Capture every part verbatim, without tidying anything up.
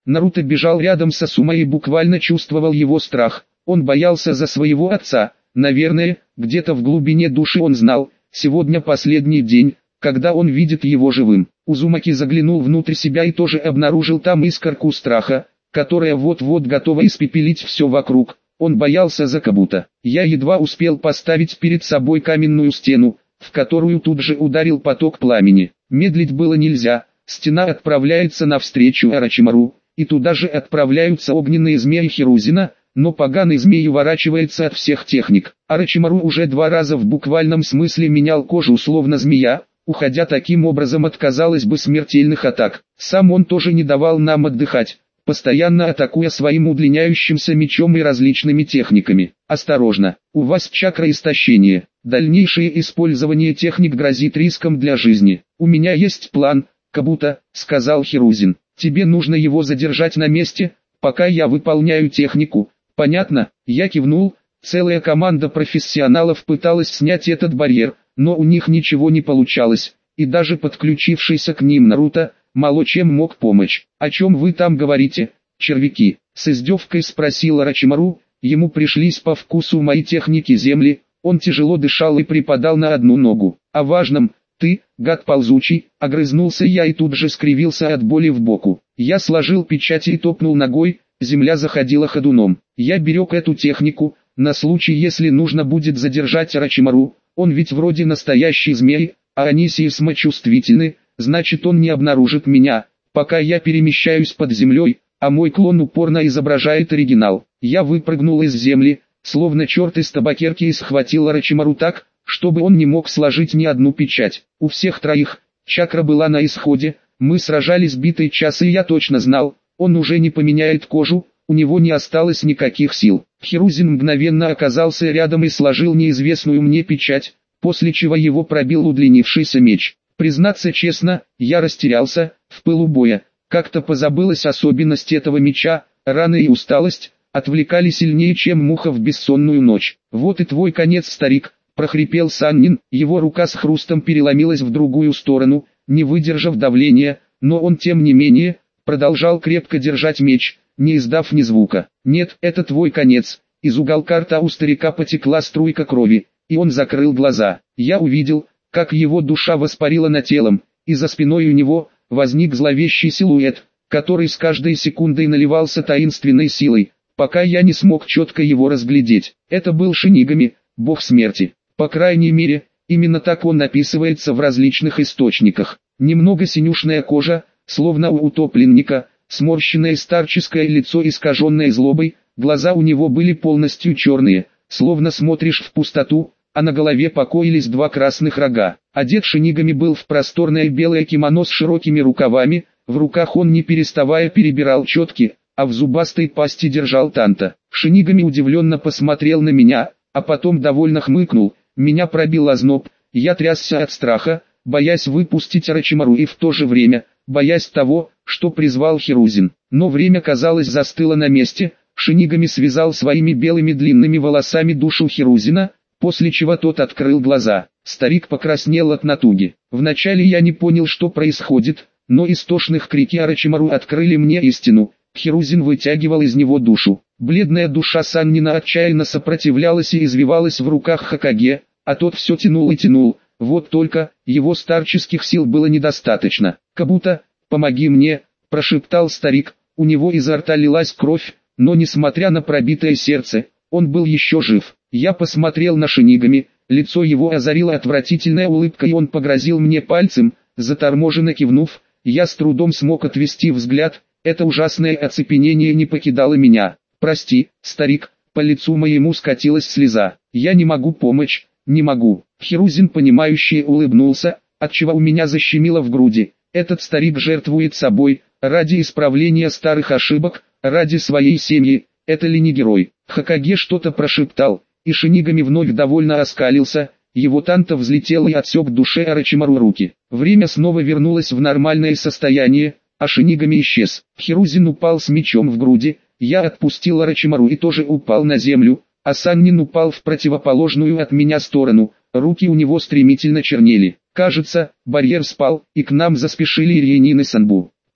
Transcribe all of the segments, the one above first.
Наруто бежал рядом с Асума и буквально чувствовал его страх. Он боялся за своего отца. Наверное, где-то в глубине души он знал, сегодня последний день, когда он видит его живым. Узумаки заглянул внутрь себя и тоже обнаружил там искорку страха, которая вот-вот готова испепелить все вокруг. Он боялся за Кабуто. Я едва успел поставить перед собой каменную стену, в которую тут же ударил поток пламени. Медлить было нельзя, стена отправляется навстречу Орочимару, и туда же отправляются огненные змеи Хирузина, но поганый змей уворачивается от всех техник. Орочимару уже два раза в буквальном смысле менял кожу словно змея, уходя таким образом от, казалось бы, смертельных атак. Сам он тоже не давал нам отдыхать, постоянно атакуя своим удлиняющимся мечом и различными техниками. Осторожно, у вас чакра истощения. Дальнейшее использование техник грозит риском для жизни. У меня есть план, Кабуто, сказал Хирузин. Тебе нужно его задержать на месте, пока я выполняю технику. Понятно? Я кивнул. Целая команда профессионалов пыталась снять этот барьер, но у них ничего не получалось, и даже подключившийся к ним Наруто мало чем мог помочь. «О чем вы там говорите, червяки?» — с издевкой спросил Орочимару. Ему пришлись по вкусу мои техники земли. Он тяжело дышал и припадал на одну ногу. «О важном, ты, гад ползучий», — огрызнулся я и тут же скривился от боли в боку. Я сложил печати и топнул ногой, земля заходила ходуном. Я берег эту технику, на случай если нужно будет задержать Орочимару. Он ведь вроде настоящий змей, а они сейсмочувствительны, значит он не обнаружит меня, пока я перемещаюсь под землей, а мой клон упорно изображает оригинал. Я выпрыгнул из земли, словно черт из табакерки, и схватил Орочимару так, чтобы он не мог сложить ни одну печать. У всех троих чакра была на исходе, мы сражались битый час, и я точно знал, он уже не поменяет кожу, у него не осталось никаких сил. Хирузин мгновенно оказался рядом и сложил неизвестную мне печать, после чего его пробил удлинившийся меч. Признаться честно, я растерялся, в пылу боя. Как-то позабылась особенность этого меча, раны и усталость отвлекали сильнее, чем муха в бессонную ночь. «Вот и твой конец, старик», — прохрипел Саннин, его рука с хрустом переломилась в другую сторону, не выдержав давления, но он тем не менее продолжал крепко держать меч, не издав ни звука. «Нет, это твой конец». Из уголка рта у старика потекла струйка крови, и он закрыл глаза. Я увидел, как его душа воспарила над телом, и за спиной у него возник зловещий силуэт, который с каждой секундой наливался таинственной силой, пока я не смог четко его разглядеть. Это был Шинигами, бог смерти. По крайней мере, именно так он описывается в различных источниках. Немного синюшная кожа, словно у утопленника, сморщенное старческое лицо, искаженное злобой, глаза у него были полностью черные, словно смотришь в пустоту, а на голове покоились два красных рога. Одет Шинигами был в просторное белое кимоно с широкими рукавами, в руках он не переставая перебирал четки, а в зубастой пасти держал танта. Шинигами удивленно посмотрел на меня, а потом довольно хмыкнул. Меня пробил озноб, я трясся от страха, боясь выпустить Орочимару и в то же время, боясь того, что призвал Хирузин. Но время, казалось, застыло на месте. Шинигами связал своими белыми длинными волосами душу Хирузина, после чего тот открыл глаза. Старик покраснел от натуги. Вначале я не понял, что происходит, но истошных крики Орочимару открыли мне истину. Хирузин вытягивал из него душу. Бледная душа Саннина отчаянно сопротивлялась и извивалась в руках Хокаге, а тот все тянул и тянул. Вот только, его старческих сил было недостаточно. «Кабуто, помоги мне», – прошептал старик. У него изо рта лилась кровь, но несмотря на пробитое сердце, он был еще жив. Я посмотрел на Шинигами, лицо его озарила отвратительная улыбка, и он погрозил мне пальцем, заторможенно кивнув. Я с трудом смог отвести взгляд, это ужасное оцепенение не покидало меня. «Прости, старик», по лицу моему скатилась слеза. «Я не могу помочь, не могу». Хирузин понимающе улыбнулся, отчего у меня защемило в груди. Этот старик жертвует собой, ради исправления старых ошибок, ради своей семьи. Это ли не герой? Хокаге что-то прошептал, и Шинигами вновь довольно оскалился. Его танта взлетел и отсек душе Орочимару руки. Время снова вернулось в нормальное состояние, а Шинигами исчез. Хирузин упал с мечом в груди. Я отпустил Орочимару и тоже упал на землю, а Саннин упал в противоположную от меня сторону. Руки у него стремительно чернели. Кажется, барьер спал, и к нам заспешили Ирьянин и Санбу.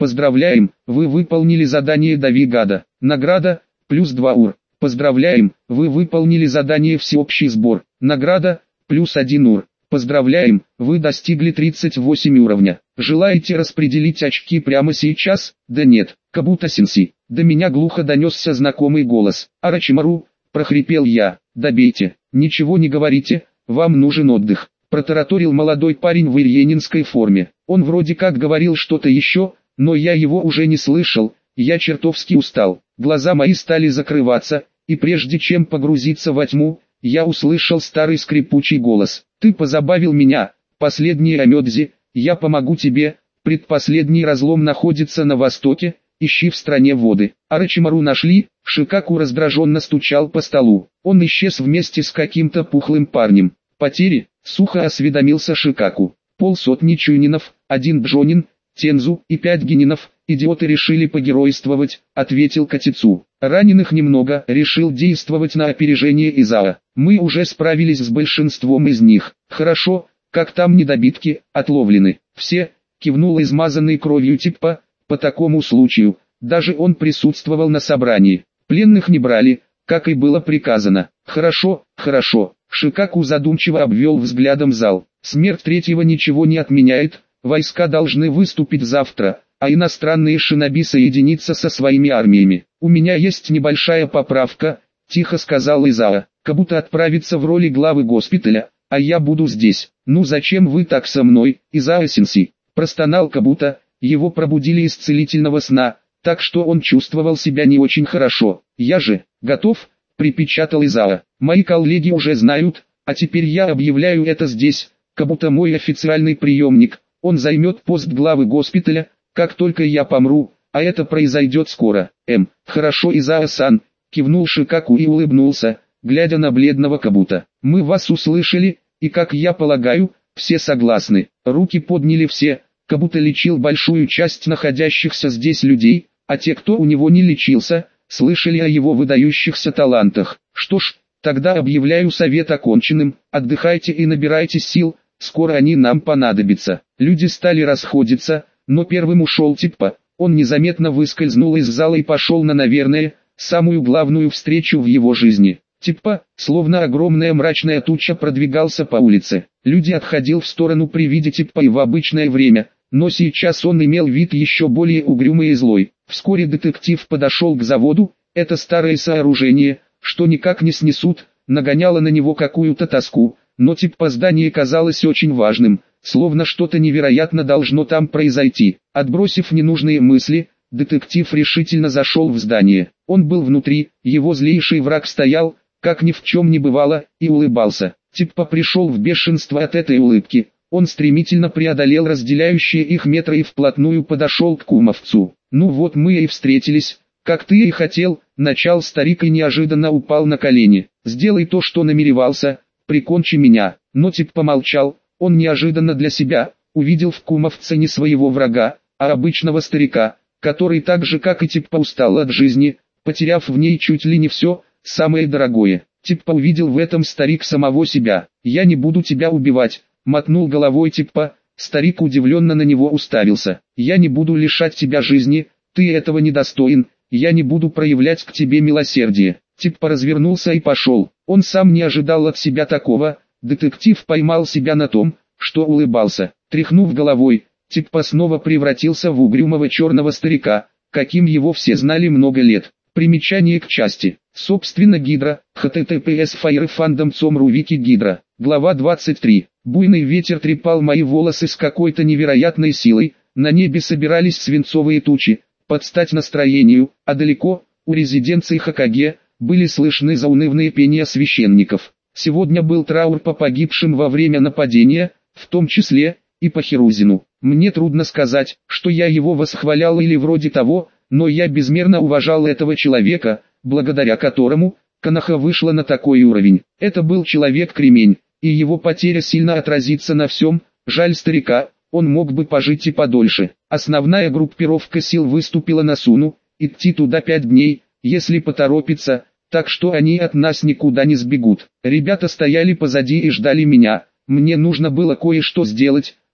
Поздравляем, вы выполнили задание «Дави гада». Награда, плюс два ур. Поздравляем, вы выполнили задание «Всеобщий сбор». Награда, плюс один ур. Поздравляем, вы достигли тридцать восемь уровня. Желаете распределить очки прямо сейчас? Да нет, Кабуто-сенсей. До меня глухо донесся знакомый голос. Орочимару, прохрипел я. Добейте, ничего не говорите, вам нужен отдых. Протараторил молодой парень в ирьенинской форме. Он вроде как говорил что-то еще, но я его уже не слышал, я чертовски устал. Глаза мои стали закрываться, и прежде чем погрузиться во тьму, я услышал старый скрипучий голос. Ты позабавил меня, последний Амёдзи, я помогу тебе, предпоследний разлом находится на востоке, ищи в стране воды. Орочимару нашли, Шикаку раздраженно стучал по столу. Он исчез вместе с каким-то пухлым парнем. Потери, сухо осведомился Шикаку. Полсотни чунинов, один джонин, тензу и пять генинов, идиоты решили погеройствовать, ответил Катицу. Раненых немного, решил действовать на опережение Изаа. Мы уже справились с большинством из них. Хорошо, как там недобитки, отловлены. Все, кивнул измазанный кровью Типпа, по такому случаю, даже он присутствовал на собрании. Пленных не брали, как и было приказано. Хорошо, хорошо. Шикаку задумчиво обвел взглядом зал. Смерть третьего ничего не отменяет, войска должны выступить завтра, а иностранные шиноби соединиться со своими армиями. У меня есть небольшая поправка, тихо сказал Изаа. Кабуто отправится в роли главы госпиталя, а я буду здесь. Ну зачем вы так со мной, Изаа-сенсей? Простонал Кабуто, его пробудили из целительного сна, так что он чувствовал себя не очень хорошо. Я же, готов, припечатал Изаа. Мои коллеги уже знают, а теперь я объявляю это здесь. Кабуто мой официальный приемник, он займет пост главы госпиталя, как только я помру, а это произойдет скоро. Эм, хорошо, Изаа-сан, кивнул Шикаку и улыбнулся, глядя на бледного Кабуто. Мы вас услышали, и как я полагаю, все согласны. Руки подняли все. Кабуто лечил большую часть находящихся здесь людей, а те, кто у него не лечился, слышали о его выдающихся талантах. Что ж, тогда объявляю совет оконченным, отдыхайте и набирайте сил, скоро они нам понадобятся. Люди стали расходиться, но первым ушел Типпа. Он незаметно выскользнул из зала и пошел на, наверное, самую главную встречу в его жизни. Типпа, словно огромная мрачная туча, продвигался по улице. Люди отходил в сторону при виде Типпа и в обычное время, но сейчас он имел вид еще более угрюмый и злой. Вскоре детектив подошел к заводу, это старое сооружение, что никак не снесут, нагоняло на него какую-то тоску, но Типпа здание казалось очень важным, словно что-то невероятно должно там произойти. Отбросив ненужные мысли, детектив решительно зашел в здание. Он был внутри, его злейший враг стоял, как ни в чем не бывало, и улыбался. Типпа пришел в бешенство от этой улыбки. Он стремительно преодолел разделяющие их метры и вплотную подошел к кумовцу. «Ну вот мы и встретились, как ты и хотел», — начал старик и неожиданно упал на колени. «Сделай то, что намеревался, прикончи меня». Но Типпа молчал, он неожиданно для себя увидел в кумовце не своего врага, а обычного старика, который так же как и Типпа устал от жизни, потеряв в ней чуть ли не все, самое дорогое. Типпа увидел в этом старик самого себя. «Я не буду тебя убивать», — мотнул головой Типпа. Старик удивленно на него уставился. «Я не буду лишать тебя жизни, ты этого недостоин, я не буду проявлять к тебе милосердие». Типпа развернулся и пошел. Он сам не ожидал от себя такого. Детектив поймал себя на том, что улыбался. Тряхнув головой, Типпа снова превратился в угрюмого черного старика, каким его все знали много лет. Примечание к части. Собственно Гидра, https fire.fandom точка com.ru Вики Гидра. Глава двадцать три. Буйный ветер трепал мои волосы с какой-то невероятной силой, на небе собирались свинцовые тучи, под стать настроению, а далеко, у резиденции Хокаге, были слышны заунывные пения священников. Сегодня был траур по погибшим во время нападения, в том числе и по Хирузину. Мне трудно сказать, что я его восхвалял или вроде того, но я безмерно уважал этого человека, благодаря которому Коноха вышла на такой уровень. Это был человек-кремень, и его потеря сильно отразится на всем. Жаль старика, он мог бы пожить и подольше. Основная группировка сил выступила на Суну, идти туда пять дней, если поторопиться, так что они от нас никуда не сбегут. Ребята стояли позади и ждали меня, мне нужно было кое-что сделать,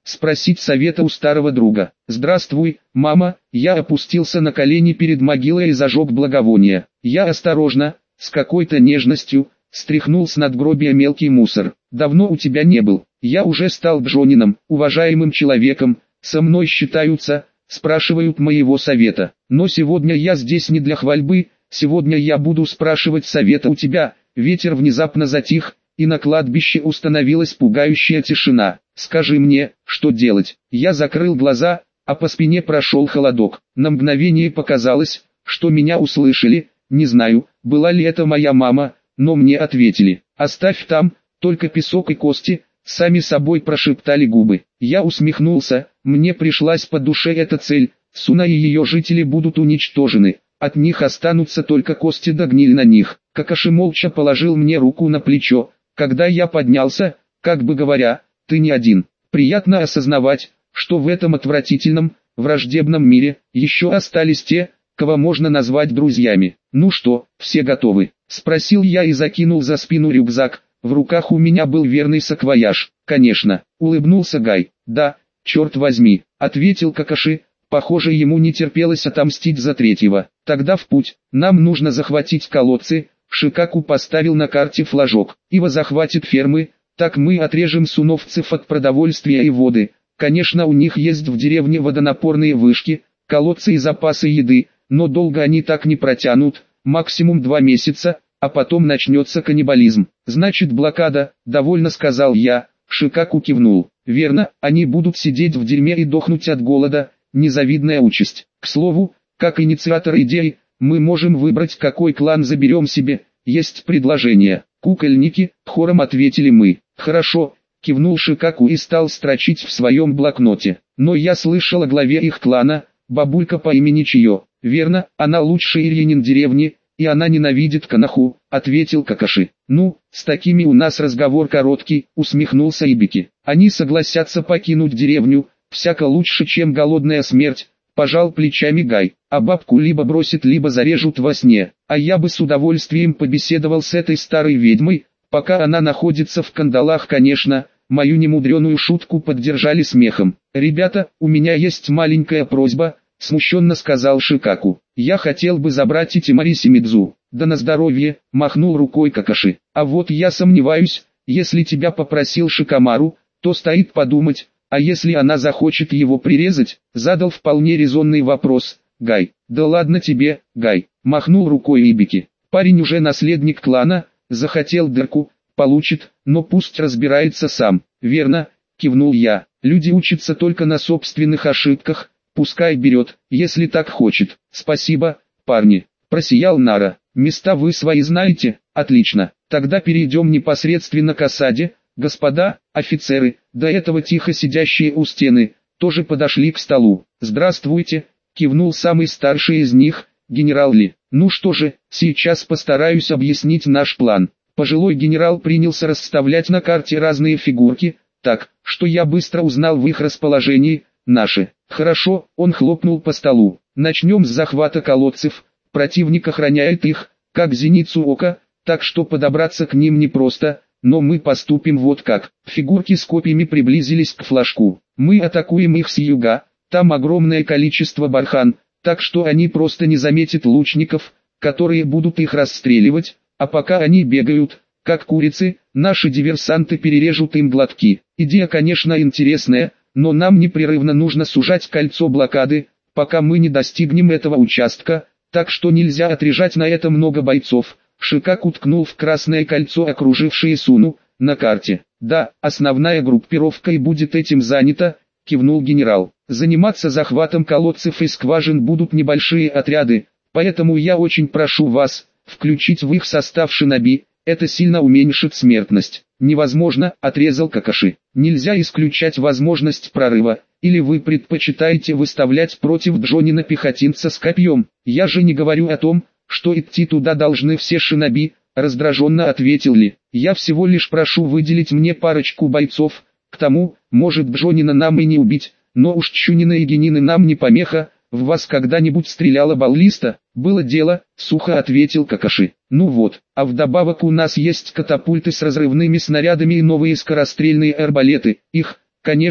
спросить совета у старого друга. «Здравствуй, мама», я опустился на колени перед могилой и зажег благовоние. Я осторожно, с какой-то нежностью, стряхнул с надгробия мелкий мусор. «Давно у тебя не был. Я уже стал Джонином, уважаемым человеком, со мной считаются, спрашивают моего совета. Но сегодня я здесь не для хвальбы, сегодня я буду спрашивать совета у тебя». Ветер внезапно затих, и на кладбище установилась пугающая тишина. «Скажи мне, что делать?» Я закрыл глаза, а по спине прошел холодок. На мгновение показалось, что меня услышали. Не знаю, была ли это моя мама, но мне ответили: «Оставь там, только песок и кости», сами собой прошептали губы. Я усмехнулся, мне пришлась по душе эта цель. Суна и ее жители будут уничтожены, от них останутся только кости да гниль на них. Какаши молча положил мне руку на плечо, когда я поднялся, как бы говоря: «Ты не один». Приятно осознавать, что в этом отвратительном, враждебном мире еще остались те, кого можно назвать друзьями. «Ну что, все готовы?» — спросил я и закинул за спину рюкзак. В руках у меня был верный саквояж. «Конечно», — улыбнулся Гай. «Да, черт возьми», — ответил Какаши. Похоже, ему не терпелось отомстить за третьего. «Тогда в путь. Нам нужно захватить колодцы». Шикаку поставил на карте флажок. «Ива захватит фермы, так мы отрежем суновцев от продовольствия и воды. Конечно, у них есть в деревне водонапорные вышки, колодцы и запасы еды, но долго они так не протянут, максимум два месяца, а потом начнется каннибализм». «Значит, блокада», — довольно сказал я. Шикаку кивнул. «Верно, они будут сидеть в дерьме и дохнуть от голода, незавидная участь. К слову, как инициатор идеи, мы можем выбрать, какой клан заберем себе. Есть предложение». «Кукольники», — хором ответили мы. «Хорошо», — кивнул Шикаку и стал строчить в своем блокноте. «Но я слышал о главе их клана, бабулька по имени Чио». «Верно, она лучший ирьянин деревни, и она ненавидит Канаху», — ответил Какаши. «Ну, с такими у нас разговор короткий», — усмехнулся Ибики. «Они согласятся покинуть деревню, всяко лучше, чем голодная смерть», — пожал плечами Гай. «А бабку либо бросит, либо зарежут во сне. А я бы с удовольствием побеседовал с этой старой ведьмой, пока она находится в кандалах, конечно». Мою немудреную шутку поддержали смехом. «Ребята, у меня есть маленькая просьба», — смущенно сказал Шикаку. «Я хотел бы забрать Итимари Симидзу». «Да на здоровье», — махнул рукой Какаши. «А вот я сомневаюсь, если тебя попросил Шикамару, то стоит подумать, а если она захочет его прирезать?» Задал вполне резонный вопрос Гай. «Да ладно тебе, Гай», — махнул рукой Ибики. «Парень уже наследник клана, захотел дырку, получит, но пусть разбирается сам». «Верно», — кивнул я. «Люди учатся только на собственных ошибках, пускай берет, если так хочет». «Спасибо, парни», — просиял Нара. «Места вы свои знаете? Отлично. Тогда перейдем непосредственно к осаде». Господа, офицеры, до этого тихо сидящие у стены, тоже подошли к столу. «Здравствуйте», — кивнул самый старший из них, генерал Ли. «Ну что же, сейчас постараюсь объяснить наш план». Пожилой генерал принялся расставлять на карте разные фигурки, так, что я быстро узнал в их расположении наши. «Хорошо», — он хлопнул по столу. «Начнем с захвата колодцев. Противник охраняет их, как зеницу ока, так что подобраться к ним непросто, но мы поступим вот как». Фигурки с копьями приблизились к флажку. «Мы атакуем их с юга, там огромное количество бархан, так что они просто не заметят лучников, которые будут их расстреливать, а пока они бегают, как курицы, наши диверсанты перережут им глотки». Идея, конечно, интересная, но нам непрерывно нужно сужать кольцо блокады, пока мы не достигнем этого участка, так что нельзя отрежать на это много бойцов. Шикаку ткнул в красное кольцо, окружившее Суну, на карте. «Да, основная группировка и будет этим занята», — кивнул генерал. «Заниматься захватом колодцев и скважин будут небольшие отряды, поэтому я очень прошу вас включить в их состав шиноби, это сильно уменьшит смертность». «Невозможно», — отрезал Какаши. «Нельзя исключать возможность прорыва, или вы предпочитаете выставлять против Джонина пехотинца с копьем?» «Я же не говорю о том, что идти туда должны все шиноби», — раздраженно ответил Ли. «Я всего лишь прошу выделить мне парочку бойцов, к тому, может Джонина нам и не убить, но уж Чунина и Генины нам не помеха. В вас когда-нибудь стреляла баллиста?» «Было дело», — сухо ответил Какаши. «Ну вот, а вдобавок у нас есть катапульты с разрывными снарядами и новые скорострельные арбалеты. Их, конечно,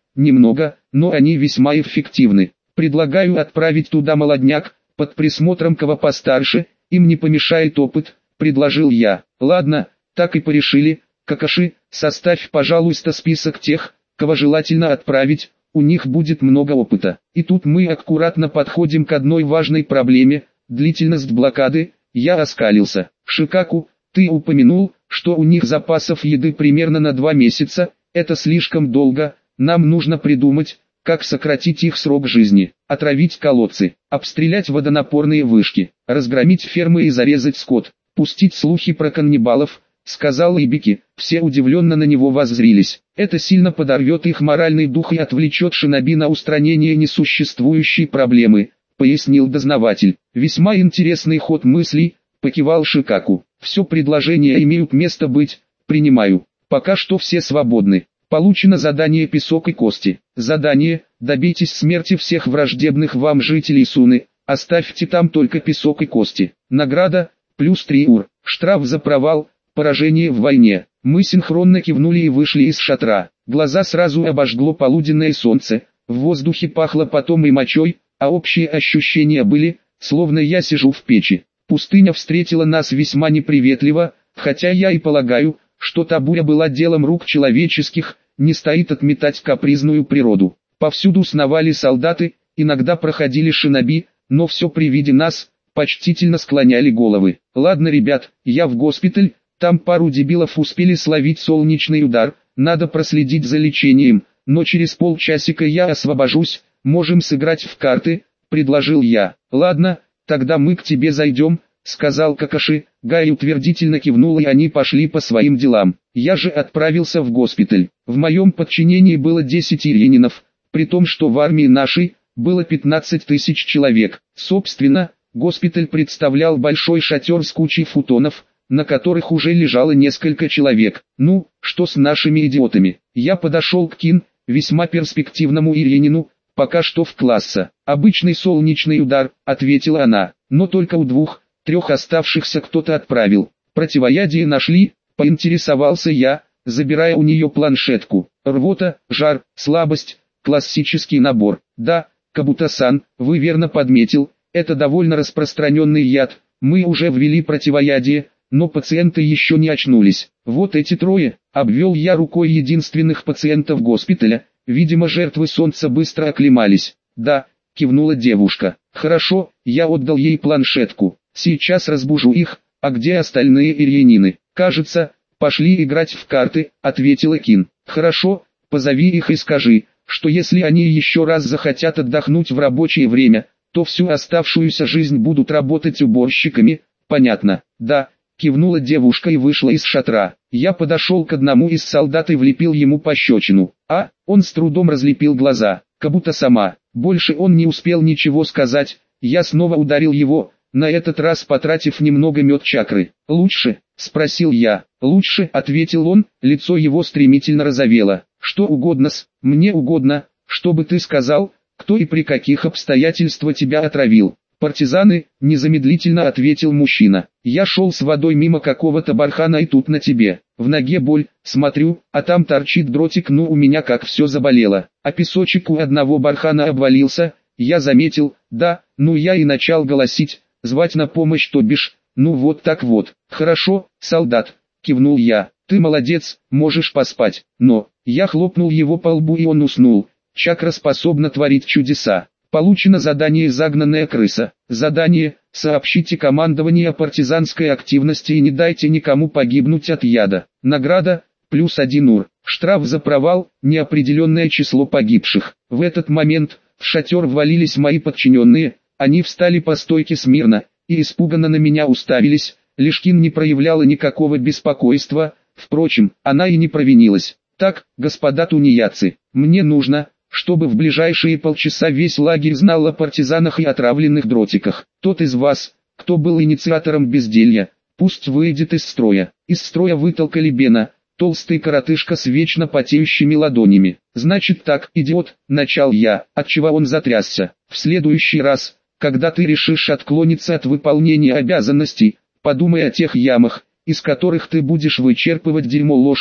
немного, но они весьма эффективны. Предлагаю отправить туда молодняк, под присмотром кого постарше, им не помешает опыт, предложил я. Ладно, так и порешили. Какаши, составь, пожалуйста, список тех, кого желательно отправить, у них будет много опыта. И тут мы аккуратно подходим к одной важной проблеме, длительность блокады. Я оскалился. Шикаку, ты упомянул, что у них запасов еды примерно на два месяца, это слишком долго, нам нужно придумать, как сократить их срок жизни, отравить колодцы, обстрелять водонапорные вышки, разгромить фермы и зарезать скот, пустить слухи про каннибалов, сказал Ибики. Все удивленно на него воззрились. Это сильно подорвет их моральный дух и отвлечет шиноби на устранение несуществующей проблемы, пояснил дознаватель. Весьма интересный ход мыслей, покивал Шикаку. Все предложения имеют место быть, принимаю. Пока что все свободны. Получено задание «Песок и кости». Задание: добейтесь смерти всех враждебных вам жителей Суны, оставьте там только песок и кости. Награда: плюс три ур. Штраф за провал, поражение в войне. Мы синхронно кивнули и вышли из шатра. Глаза сразу обожгло полуденное солнце, в воздухе пахло потом и мочой, а общие ощущения были, словно я сижу в печи. Пустыня встретила нас весьма неприветливо, хотя я и полагаю, что та буря была делом рук человеческих, не стоит отметать капризную природу. Повсюду сновали солдаты, иногда проходили шиноби, но все при виде нас, почтительно склоняли головы. Ладно, ребят, я в госпиталь, там пару дебилов успели словить солнечный удар, надо проследить за лечением, но через полчасика я освобожусь, можем сыграть в карты, предложил я. Ладно, тогда мы к тебе зайдем, сказал Какаши. Гай утвердительно кивнул, и они пошли по своим делам. Я же отправился в госпиталь. В моем подчинении было десять ирининов, при том, что в армии нашей было пятнадцать тысяч человек. Собственно, госпиталь представлял большой шатер с кучей футонов, на которых уже лежало несколько человек. Ну, что с нашими идиотами? Я подошел к Кин, весьма перспективному иринину, пока что в класса. Обычный солнечный удар, ответила она, но только у двух, трех оставшихся кто-то отправил. Противоядие нашли, поинтересовался я, забирая у нее планшетку. Рвота, жар, слабость, классический набор. Да, Кабута-сан, вы верно подметил, это довольно распространенный яд, мы уже ввели противоядие, но пациенты еще не очнулись. Вот эти трое, обвел я рукой единственных пациентов госпиталя, видимо жертвы солнца быстро оклемались. Да, кивнула девушка. Хорошо, я отдал ей планшетку. Сейчас разбужу их, а где остальные ирьянины? Кажется, пошли играть в карты, ответила Кин. Хорошо, позови их и скажи, что если они еще раз захотят отдохнуть в рабочее время, то всю оставшуюся жизнь будут работать уборщиками, понятно? Да, кивнула девушка и вышла из шатра. Я подошел к одному из солдат и влепил ему пощечину. А, он с трудом разлепил глаза, как будто сама. Больше он не успел ничего сказать, я снова ударил его, на этот раз потратив немного мед чакры. «Лучше?» – спросил я. «Лучше», – ответил он, лицо его стремительно розовело. «Что угодно-с, мне угодно, чтобы ты сказал, кто и при каких обстоятельствах тебя отравил». «Партизаны», – незамедлительно ответил мужчина. «Я шел с водой мимо какого-то бархана и тут на тебе. В ноге боль, смотрю, а там торчит дротик, ну у меня как все заболело. А песочек у одного бархана обвалился, я заметил, да, ну я и начал голосить, звать на помощь, то бишь, ну вот так вот». «Хорошо, солдат», – кивнул я, – «ты молодец, можешь поспать». Но, я хлопнул его по лбу и он уснул. Чакра способна творить чудеса. Получено задание «Загнанная крыса». Задание: сообщите командованию о партизанской активности и не дайте никому погибнуть от яда. Награда: плюс один ур. Штраф за провал: неопределенное число погибших. В этот момент в шатер ввалились мои подчиненные, они встали по стойке смирно и испуганно на меня уставились. Лишкин не проявляла никакого беспокойства, впрочем, она и не провинилась. «Так, господа тунеядцы, мне нужно, чтобы в ближайшие полчаса весь лагерь знал о партизанах и отравленных дротиках. Тот из вас, кто был инициатором безделья, пусть выйдет из строя». Из строя вытолкали Бена, толстый коротышка с вечно потеющими ладонями. «Значит так, идиот», — начал я, отчего он затрясся. «В следующий раз, когда ты решишь отклониться от выполнения обязанностей, подумай о тех ямах, из которых ты будешь вычерпывать дерьмо ложкой,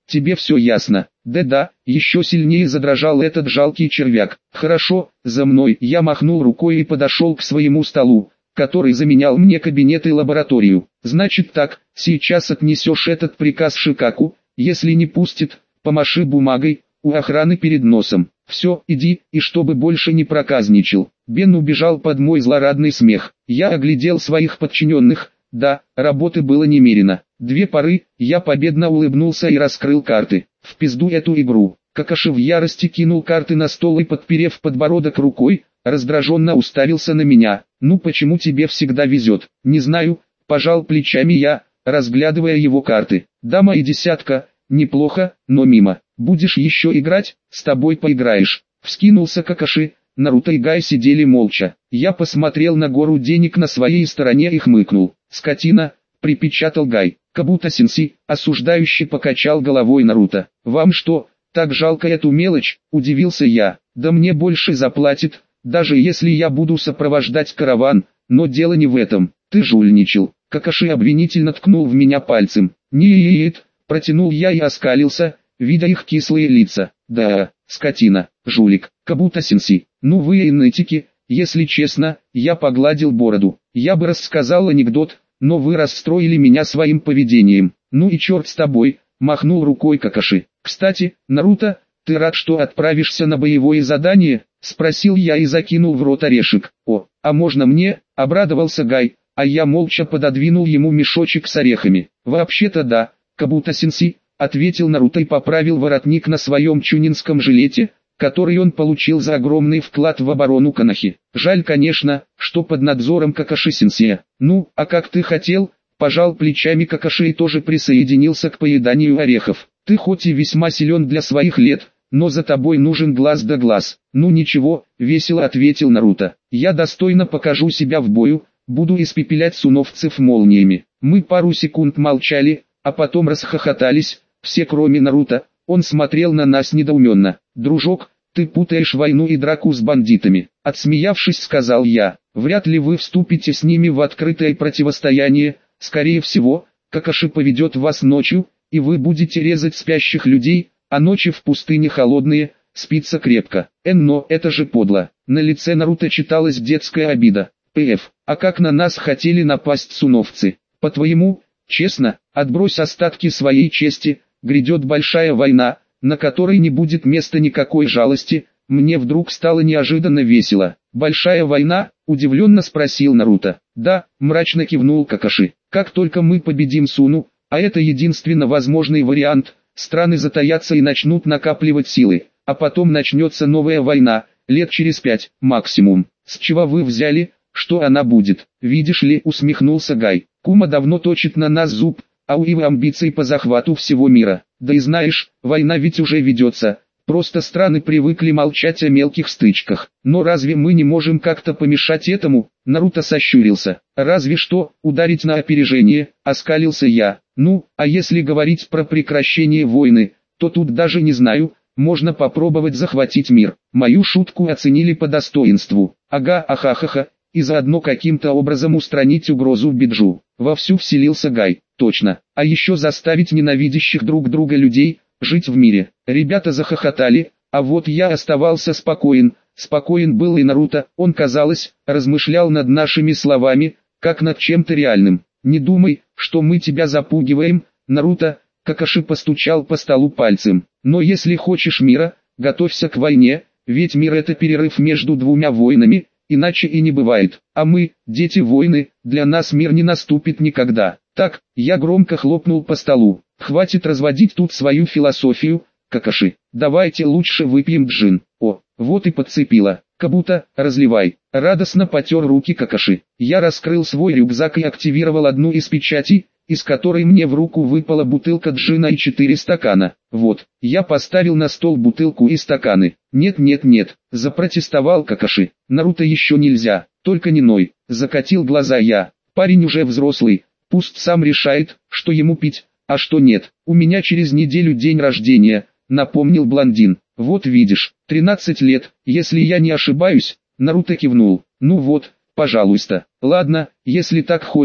тебе все ясно. Да-да, еще сильнее задрожал этот жалкий червяк. Хорошо, за мной. Я махнул рукой и подошел к своему столу, который заменял мне кабинет и лабораторию. Значит так, сейчас отнесешь этот приказ Шикаку, если не пустит, помаши бумагой, у охраны перед носом. Все, иди, и чтобы больше не проказничал. Бен убежал под мой злорадный смех. Я оглядел своих подчиненных. Да, работы было немерено. Две пары, я победно улыбнулся и раскрыл карты. В пизду эту игру. Какаши в ярости кинул карты на стол и, подперев подбородок рукой, раздраженно уставился на меня. Ну почему тебе всегда везет? Не знаю, пожал плечами я, разглядывая его карты. Дама и десятка, неплохо, но мимо. Будешь еще играть, с тобой поиграешь. Вскинулся Какаши. Наруто и Гай сидели молча. Я посмотрел на гору денег на своей стороне и хмыкнул. «Скотина», — припечатал Гай. Кабуто-сенсей, осуждающе покачал головой Наруто. «Вам что, так жалко эту мелочь?» — удивился я. «Да мне больше заплатит, даже если я буду сопровождать караван, но дело не в этом. Ты жульничал». Какаши обвинительно ткнул в меня пальцем. «Не-е-е-ет», — протянул я и оскалился, видя их кислые лица. «Да, скотина, жулик, Кабуто-сенсей, ну вы и нытики». Если честно, я погладил бороду. Я бы рассказал анекдот, но вы расстроили меня своим поведением. Ну и черт с тобой, махнул рукой Какаши. Кстати, Наруто, ты рад, что отправишься на боевое задание? Спросил я и закинул в рот орешек. О, а можно мне? Обрадовался Гай, а я молча пододвинул ему мешочек с орехами. Вообще-то да, Кабуто-сенсей, ответил Наруто и поправил воротник на своем чунинском жилете, который он получил за огромный вклад в оборону Конохи. Жаль, конечно, что под надзором Какаши-сенсея. Ну, а как ты хотел, пожал плечами Какаши и тоже присоединился к поеданию орехов. Ты хоть и весьма силен для своих лет, но за тобой нужен глаз да глаз. Ну ничего, весело ответил Наруто. Я достойно покажу себя в бою, буду испепелять суновцев молниями. Мы пару секунд молчали, а потом расхохотались, все кроме Наруто. Он смотрел на нас недоуменно. «Дружок, ты путаешь войну и драку с бандитами», — отсмеявшись сказал я. «Вряд ли вы вступите с ними в открытое противостояние, скорее всего, Какаши поведет вас ночью, и вы будете резать спящих людей, а ночи в пустыне холодные, спится крепко. Эн, но это же подло». На лице Наруто читалась детская обида. «Пф, а как на нас хотели напасть суновцы? По-твоему, честно, отбрось остатки своей чести. Грядет большая война, на которой не будет места никакой жалости». Мне вдруг стало неожиданно весело. «Большая война?» – удивленно спросил Наруто. «Да», – мрачно кивнул Какаши. «Как только мы победим Суну, а это единственно возможный вариант, страны затаятся и начнут накапливать силы, а потом начнется новая война, лет через пять, максимум». «С чего вы взяли, что она будет?» «Видишь ли», – усмехнулся Гай. «Кума давно точит на нас зуб, а у его амбиций по захвату всего мира. Да и знаешь, война ведь уже ведется, просто страны привыкли молчать о мелких стычках. Но разве мы не можем как-то помешать этому?» Наруто сощурился. «Разве что, ударить на опережение», — оскалился я. «Ну, а если говорить про прекращение войны, то тут даже не знаю, можно попробовать захватить мир». Мою шутку оценили по достоинству. «Ага, ахахаха, и заодно каким-то образом устранить угрозу Биджу». Вовсю вселился Гай. «Точно, а еще заставить ненавидящих друг друга людей жить в мире». Ребята захохотали, а вот я оставался спокоен. Спокоен был и Наруто, он, казалось, размышлял над нашими словами, как над чем-то реальным. «Не думай, что мы тебя запугиваем, Наруто», — Какаши постучал по столу пальцем. «Но если хочешь мира, готовься к войне, ведь мир — это перерыв между двумя войнами, иначе и не бывает. А мы, дети войны, для нас мир не наступит никогда». «Так», — я громко хлопнул по столу, — «хватит разводить тут свою философию, Какаши. Давайте лучше выпьем джин». «О, вот и подцепила. Кабуто, разливай». Радостно потер руки Какаши. Я раскрыл свой рюкзак и активировал одну из печатей, из которой мне в руку выпала бутылка джина и четыре стакана. «Вот». Я поставил на стол бутылку и стаканы. «Нет-нет-нет», — запротестовал Какаши. «Наруто еще нельзя, только не ной». Закатил глаза я. «Парень уже взрослый. Пусть сам решает, что ему пить, а что нет. У меня через неделю день рождения», — напомнил блондин. «Вот видишь, тринадцать лет, если я не ошибаюсь», — Наруто кивнул. «Ну вот, пожалуйста». «Ладно, если так хочет»,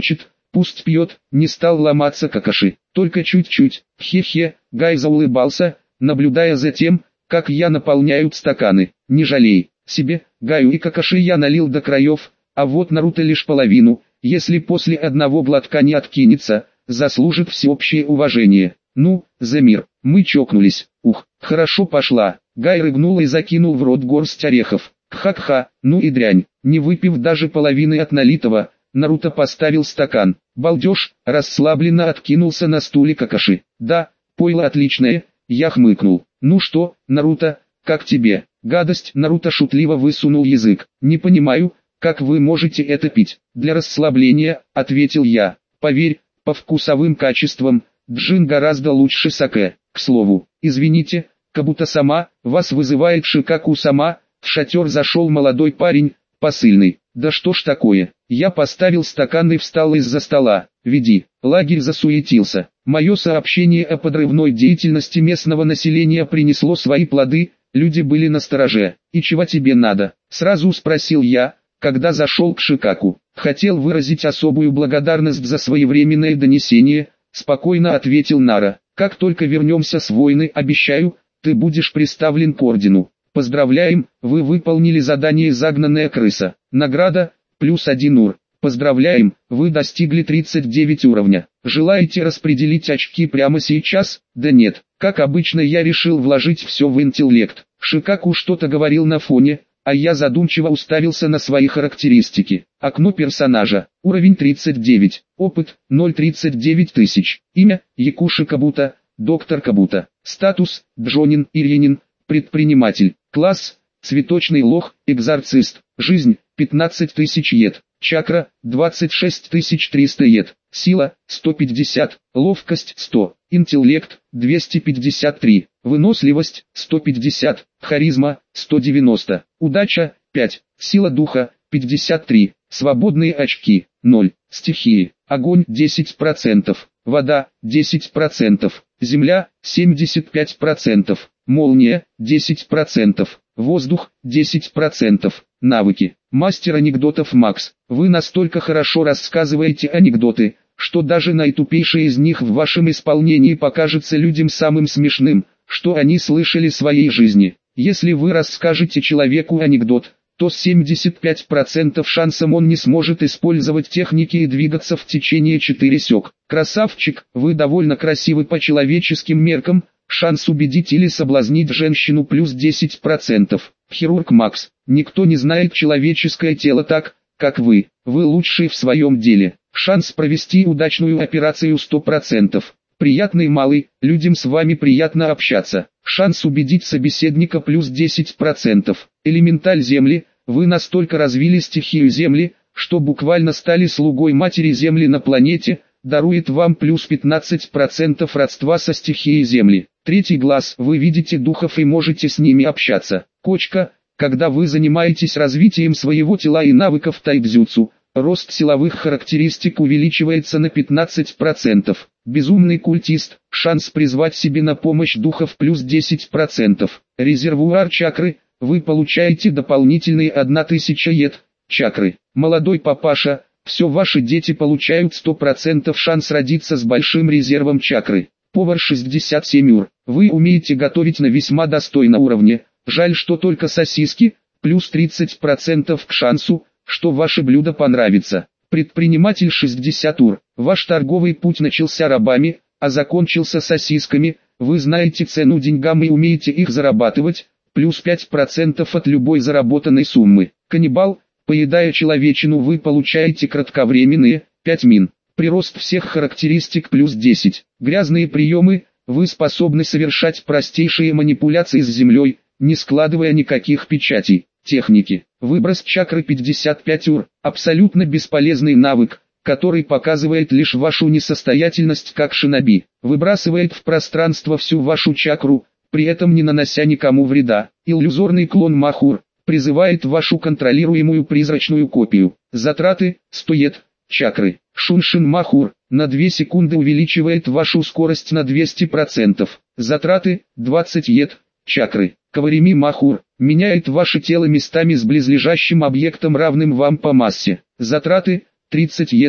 Пусть пьет, не стал ломаться Какаши. Только чуть-чуть. Хе-хе, Гай заулыбался, наблюдая за тем, как я наполняю стаканы. Не жалей. Себе, Гаю и Какаши я налил до краев, а вот Наруто лишь половину. Если после одного глотка не откинется, заслужит всеобщее уважение. Ну, за мир. Мы чокнулись. Ух, хорошо пошла. Гай рыгнул и закинул в рот горсть орехов. Ха-ха, ну и дрянь. Не выпив даже половины от налитого, Наруто поставил стакан. Балдеж, расслабленно откинулся на стуле Какаши. Да, пойло отличное, я хмыкнул. Ну что, Наруто, как тебе? Гадость. Наруто шутливо высунул язык. Не понимаю, как вы можете это пить? Для расслабления, ответил я. Поверь, по вкусовым качествам, джин гораздо лучше саке. К слову, извините, Кабуто-сама, вас вызывает Шикаку-сама. В шатер зашел молодой парень, посыльный. Да что ж такое? Я поставил стакан и встал из-за стола. Веди. Лагерь засуетился. Мое сообщение о подрывной деятельности местного населения принесло свои плоды. Люди были настороже. И чего тебе надо? Сразу спросил я, когда зашел к Шикаку. Хотел выразить особую благодарность за своевременное донесение, спокойно ответил Нара. Как только вернемся с войны, обещаю, ты будешь представлен к ордену. Поздравляем, вы выполнили задание «Загнанная крыса». Награда, плюс один ур. Поздравляем, вы достигли тридцать девять уровня. Желаете распределить очки прямо сейчас? Да нет, как обычно я решил вложить все в интеллект. Шикаку что-то говорил на фоне, а я задумчиво уставился на свои характеристики. Окно персонажа, уровень тридцать девять, опыт, ноль целых тридцать девять тысяч. Имя, Якуши Кабуто, доктор Кабуто. Статус, Джонин Ирьянин, предприниматель. Класс, цветочный лох, экзорцист. Жизнь, пятнадцать тысяч ед. Чакра, двадцать шесть тысяч триста ед. Сила, сто пятьдесят. Ловкость, сто. Интеллект, двести пятьдесят три. Выносливость, сто пятьдесят. Харизма, сто девяносто. Удача, пять. Сила духа, пятьдесят три. Свободные очки, ноль. Стихии. Огонь, десять процентов. Вода, десять процентов. Земля, семьдесят пять процентов. Молния, десять процентов. Воздух, десять процентов. Навыки. Мастер анекдотов Макс. Вы настолько хорошо рассказываете анекдоты, что даже наитупейший из них в вашем исполнении покажется людям самым смешным, что они слышали в своей жизни. Если вы расскажете человеку анекдот, то с семьдесят пять процентов шансом он не сможет использовать техники и двигаться в течение четырех сек. Красавчик, вы довольно красивы по человеческим меркам, шанс убедить или соблазнить женщину плюс десять процентов. Хирург Макс, никто не знает человеческое тело так, как вы, вы лучший в своем деле. Шанс провести удачную операцию сто процентов. Приятный малый, людям с вами приятно общаться. Шанс убедить собеседника плюс десять процентов. Элементаль Земли, вы настолько развили стихию Земли, что буквально стали слугой матери Земли на планете, дарует вам плюс пятнадцать процентов родства со стихией Земли. Третий глаз, вы видите духов и можете с ними общаться. Кочка, когда вы занимаетесь развитием своего тела и навыков тайцзюцу, рост силовых характеристик увеличивается на пятнадцать процентов. Безумный культист, шанс призвать себе на помощь духов плюс десять процентов. Резервуар чакры, вы получаете дополнительные тысяча ед, чакры. Молодой папаша, все ваши дети получают сто процентов шанс родиться с большим резервом чакры. Повар шестьдесят семь ур, вы умеете готовить на весьма достойном уровне, жаль что только сосиски, плюс тридцать процентов к шансу, что ваше блюдо понравится. Предприниматель шестьдесят ур, ваш торговый путь начался рабами, а закончился сосисками, вы знаете цену деньгам и умеете их зарабатывать, плюс пять процентов от любой заработанной суммы. Каннибал, поедая человечину вы получаете кратковременные, пять мин. Прирост всех характеристик плюс десять. Грязные приемы, вы способны совершать простейшие манипуляции с землей, не складывая никаких печатей. Техники. Выброс чакры пятьдесят пять ур, абсолютно бесполезный навык, который показывает лишь вашу несостоятельность как шиноби. Выбрасывает в пространство всю вашу чакру, при этом не нанося никому вреда. Иллюзорный клон Махур, призывает вашу контролируемую призрачную копию. Затраты, сто ед, чакры. Шуншин Махур, на две секунды увеличивает вашу скорость на двести процентов. Затраты, двадцать ед, чакры. Каварими Махур, меняет ваше тело местами с близлежащим объектом равным вам по массе. Затраты, тридцать ед,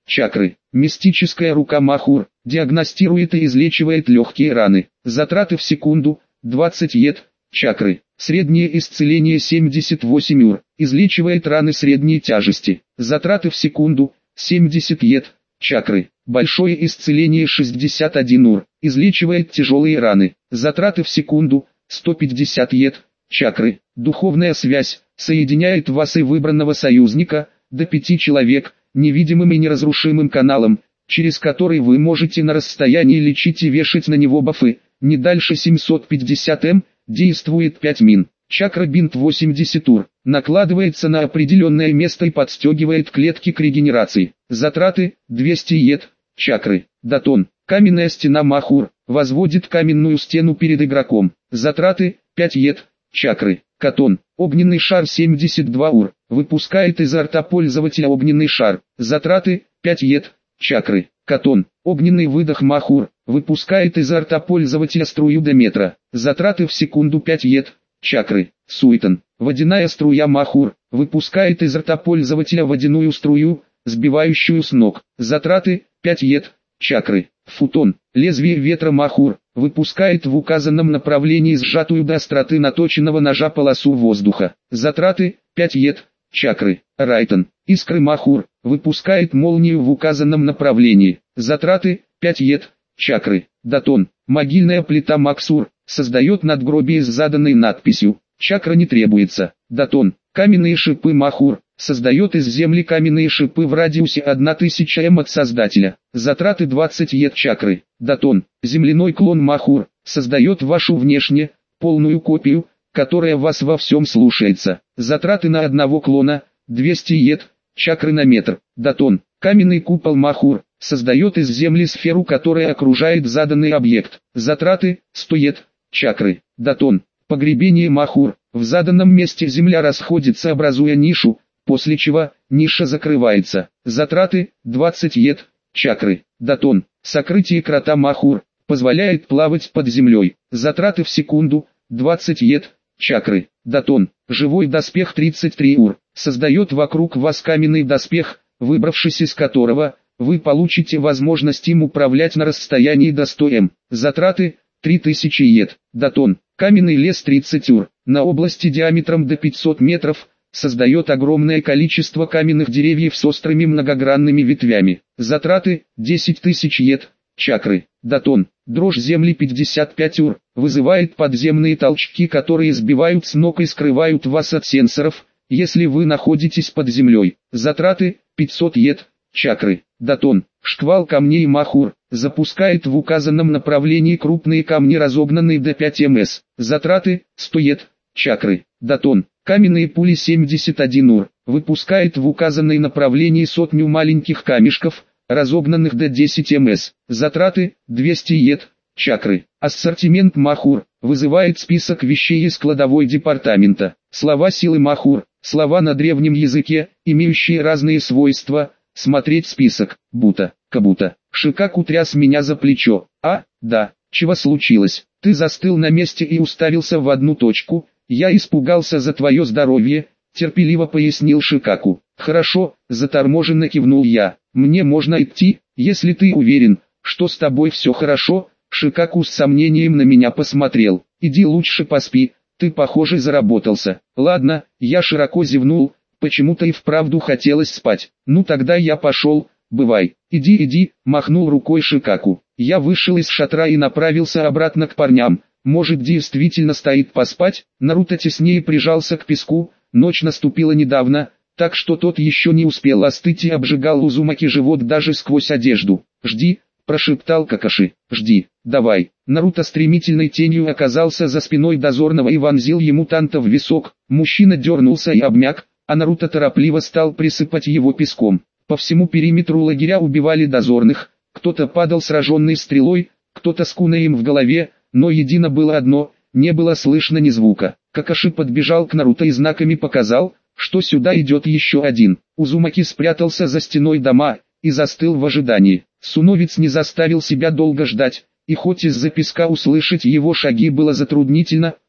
чакры. Мистическая рука Махур диагностирует и излечивает легкие раны. Затраты в секунду двадцать йет, чакры. Среднее исцеление семьдесят восемь ур, излечивает раны средней тяжести. Затраты в секунду семьдесят йет, чакры. Большое исцеление шестьдесят один ур, излечивает тяжелые раны. Затраты в секунду сто пятьдесят йет, чакры. Духовная связь соединяет вас и выбранного союзника до пяти человек невидимым и неразрушимым каналом, через который вы можете на расстоянии лечить и вешать на него бафы. Не дальше семьсот пятьдесят эм, действует пять мин. Чакра бинт восемьдесят ур, накладывается на определенное место и подстегивает клетки к регенерации. Затраты двести йет, чакры. Датон, каменная стена Махур, возводит каменную стену перед игроком. Затраты пять йет, чакры. Катон, огненный шар семьдесят два ур, выпускает изо рта пользователя огненный шар. Затраты пять йет, чакры. Катон, огненный выдох Махур, выпускает изо рта пользователя струю до метра. Затраты в секунду пять йет, чакры. Суетон, водяная струя Махур, выпускает изо рта пользователя водяную струю, сбивающую с ног. Затраты пять йет, чакры. Футон, лезвие ветра Махур, выпускает в указанном направлении сжатую до остроты наточенного ножа полосу воздуха. Затраты пять йет, чакры. Райтон, искры Махур, выпускает молнию в указанном направлении. Затраты пять йет, чакры. Датон, могильная плита Максур, создает надгробие с заданной надписью «Чакра не требуется». Датон, каменные шипы Махур, создает из земли каменные шипы в радиусе тысяча эм от создателя. Затраты двадцать йет, чакры. Датон, земляной клон Махур, создает вашу внешне полную копию, которая вас во всем слушается. Затраты на одного клона двести йет, чакры на метр. Датон, каменный купол Махур, создает из земли сферу, которая окружает заданный объект. Затраты сто йет, чакры. Датон, погребение Махур, в заданном месте земля расходится, образуя нишу, после чего ниша закрывается. Затраты двадцать йет, чакры. Датон, сокрытие крота Махур, позволяет плавать под землей. Затраты в секунду двадцать йет, чакры. Датон, живой доспех тридцать три ур, создает вокруг вас каменный доспех, выбравшись из которого, вы получите возможность им управлять на расстоянии до ста эм. Затраты три тысячи йет. Датон, каменный лес тридцать ур, на области диаметром до пятисот метров, создает огромное количество каменных деревьев с острыми многогранными ветвями. Затраты десять тысяч йет, чакры. Датон, дрожь земли пятьдесят пять ур, вызывает подземные толчки, которые сбивают с ног и скрывают вас от сенсоров, если вы находитесь под землей. Затраты пятьсот йет, чакры. Датон, шквал камней Махур, запускает в указанном направлении крупные камни, разогнанные до пяти мс. Затраты сто йет, чакры. Датон, каменные пули семьдесят один ур, выпускает в указанном направлении сотню маленьких камешков, разогнанных до десяти мс. Затраты двести йет, чакры. Ассортимент Махур, вызывает список вещей из кладовой департамента. Слова силы Махур, слова на древнем языке, имеющие разные свойства. Смотреть список. Бута, Кабута. Шикаку тряс меня за плечо. А, да, чего случилось? Ты застыл на месте и уставился в одну точку. Я испугался за твое здоровье, терпеливо пояснил Шикаку. Хорошо, заторможенно кивнул я. Мне можно идти, если ты уверен, что с тобой все хорошо. Шикаку с сомнением на меня посмотрел. Иди лучше поспи, ты, похоже, заработался. Ладно, я широко зевнул. Почему-то и вправду хотелось спать. Ну тогда я пошел, бывай. Иди, иди, махнул рукой Шикаку. Я вышел из шатра и направился обратно к парням. Может, действительно стоит поспать? Наруто теснее прижался к песку. Ночь наступила недавно, так что тот еще не успел остыть и обжигал Узумаки живот даже сквозь одежду. Жди, прошептал Какаши. Жди, давай. Наруто стремительной тенью оказался за спиной дозорного и вонзил ему танто в висок. Мужчина дернулся и обмяк, а Наруто торопливо стал присыпать его песком. По всему периметру лагеря убивали дозорных, кто-то падал сраженный стрелой, кто-то с кунаем в голове, но едино было одно, не было слышно ни звука. Какаши подбежал к Наруто и знаками показал, что сюда идет еще один. Узумаки спрятался за стеной дома и застыл в ожидании. Суновец не заставил себя долго ждать, и хоть из-за песка услышать его шаги было затруднительно,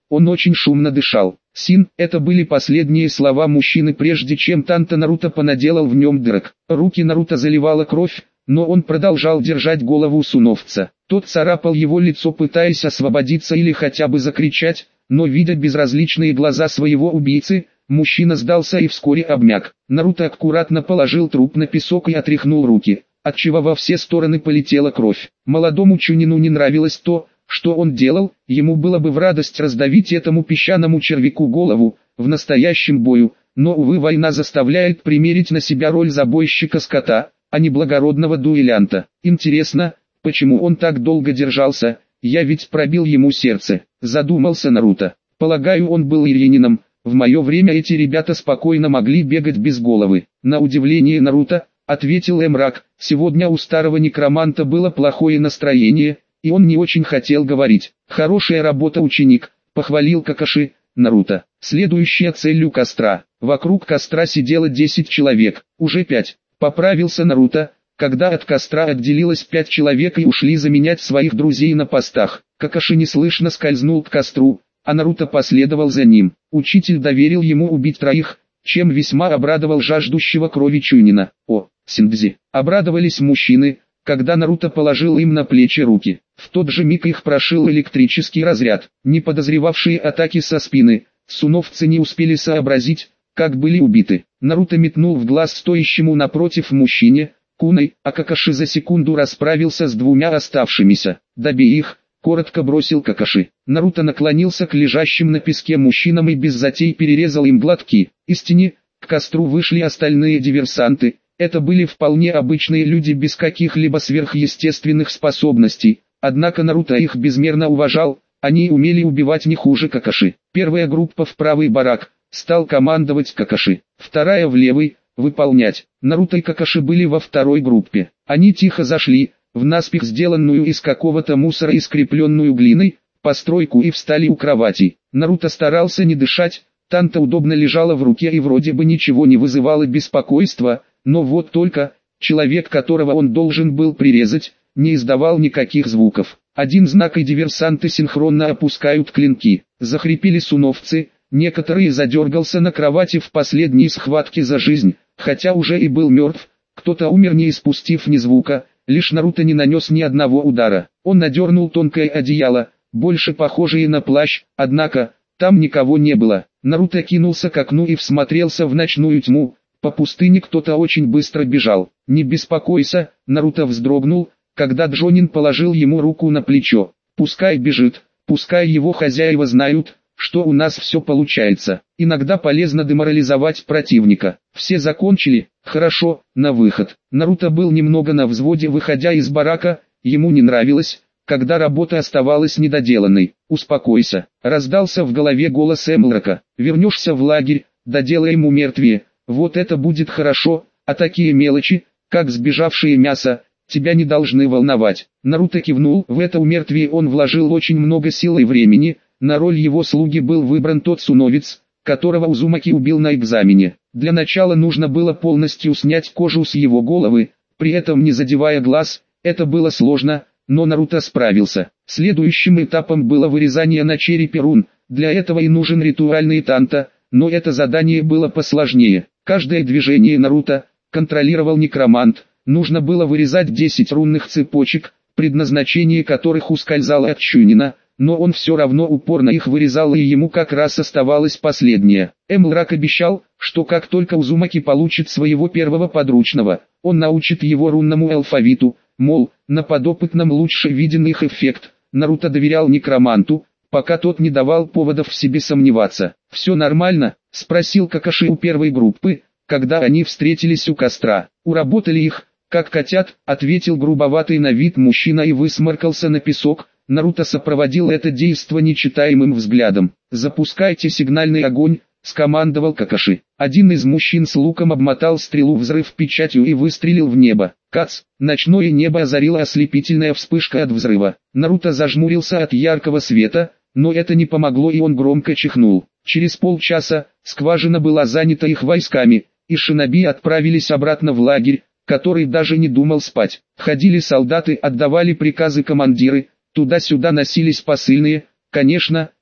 Он очень шумно дышал. «Син» — это были последние слова мужчины, прежде чем Танта Наруто понаделал в нем дырок. Руки Наруто заливала кровь, но он продолжал держать голову суновца. Тот царапал его лицо, пытаясь освободиться или хотя бы закричать, но видя безразличные глаза своего убийцы, мужчина сдался и вскоре обмяк. Наруто аккуратно положил труп на песок и отряхнул руки, отчего во все стороны полетела кровь. Молодому Чунину не нравилось то, что он делал, ему было бы в радость раздавить этому песчаному червяку голову в настоящем бою, но, увы, война заставляет примерить на себя роль забойщика скота, а не благородного дуэлянта. Интересно, почему он так долго держался, я ведь пробил ему сердце, задумался Наруто. Полагаю, он был ирьянином, в мое время эти ребята спокойно могли бегать без головы. На удивление Наруто, ответил Эмрак, сегодня у старого некроманта было плохое настроение, и он не очень хотел говорить. Хорошая работа, ученик, похвалил Какаши. Наруто. Следующая цель у костра. Вокруг костра сидело десять человек, уже пять. Поправился Наруто, когда от костра отделилось пять человек и ушли заменять своих друзей на постах. Какаши неслышно скользнул к костру, а Наруто последовал за ним. Учитель доверил ему убить троих, чем весьма обрадовал жаждущего крови Чунина. О, Синдзи. Обрадовались мужчины, когда Наруто положил им на плечи руки. В тот же миг их прошил электрический разряд. Не подозревавшие атаки со спины, суновцы не успели сообразить, как были убиты. Наруто метнул в глаз стоящему напротив мужчине, куной, а Какаши за секунду расправился с двумя оставшимися. «Добей их», — коротко бросил Какаши. Наруто наклонился к лежащим на песке мужчинам и без затей перерезал им глотки. Из тени к костру вышли остальные диверсанты. Это были вполне обычные люди без каких-либо сверхъестественных способностей, однако Наруто их безмерно уважал, они умели убивать не хуже Какаши. Первая группа в правый барак, стал командовать Какаши, вторая в левый, выполнять. Наруто и Какаши были во второй группе. Они тихо зашли в наспех сделанную из какого-то мусора и скрепленную глиной постройку и встали у кровати. Наруто старался не дышать, Танта удобно лежала в руке и вроде бы ничего не вызывало беспокойства, но вот только, человек, которого он должен был прирезать, не издавал никаких звуков. Один знак и диверсанты синхронно опускают клинки. Захрипели суновцы, некоторые задергался на кровати в последней схватке за жизнь, хотя уже и был мертв, кто-то умер не испустив ни звука, лишь Наруто не нанес ни одного удара. Он надернул тонкое одеяло, больше похожее на плащ, однако, там никого не было. Наруто кинулся к окну и всмотрелся в ночную тьму. По пустыне кто-то очень быстро бежал. «Не беспокойся», Наруто вздрогнул, когда Джонин положил ему руку на плечо. «Пускай бежит, пускай его хозяева знают, что у нас все получается. Иногда полезно деморализовать противника». Все закончили? Хорошо, на выход. Наруто был немного на взводе, выходя из барака, ему не нравилось, когда работа оставалась недоделанной. «Успокойся», раздался в голове голос Эмрака. «Вернешься в лагерь, доделаем умертвие. Вот это будет хорошо, а такие мелочи, как сбежавшее мясо, тебя не должны волновать». Наруто кивнул, в это умертвие он вложил очень много сил и времени, на роль его слуги был выбран тот суновец, которого Узумаки убил на экзамене. Для начала нужно было полностью снять кожу с его головы, при этом не задевая глаз, это было сложно, но Наруто справился. Следующим этапом было вырезание на черепе рун, для этого и нужен ритуальный танта, но это задание было посложнее. Каждое движение Наруто контролировал некромант, нужно было вырезать десять рунных цепочек, предназначение которых ускользало от Чунина, но он все равно упорно их вырезал, и ему как раз оставалось последнее. Эмрак обещал, что как только Узумаки получит своего первого подручного, он научит его рунному алфавиту, мол, на подопытном лучше виден их эффект. Наруто доверял некроманту, пока тот не давал поводов в себе сомневаться. «Все нормально?» — спросил Какаши у первой группы, когда они встретились у костра. «Уработали их, как котят», — ответил грубоватый на вид мужчина и высморкался на песок. Наруто сопроводил это действо нечитаемым взглядом. «Запускайте сигнальный огонь», — скомандовал Какаши. Один из мужчин с луком обмотал стрелу взрыв печатью и выстрелил в небо. Кац! Ночное небо озарила ослепительная вспышка от взрыва. Наруто зажмурился от яркого света, но это не помогло, и он громко чихнул. Через полчаса скважина была занята их войсками, и шиноби отправились обратно в лагерь, который даже не думал спать. Ходили солдаты, отдавали приказы командиры, туда-сюда носились посыльные. Конечно,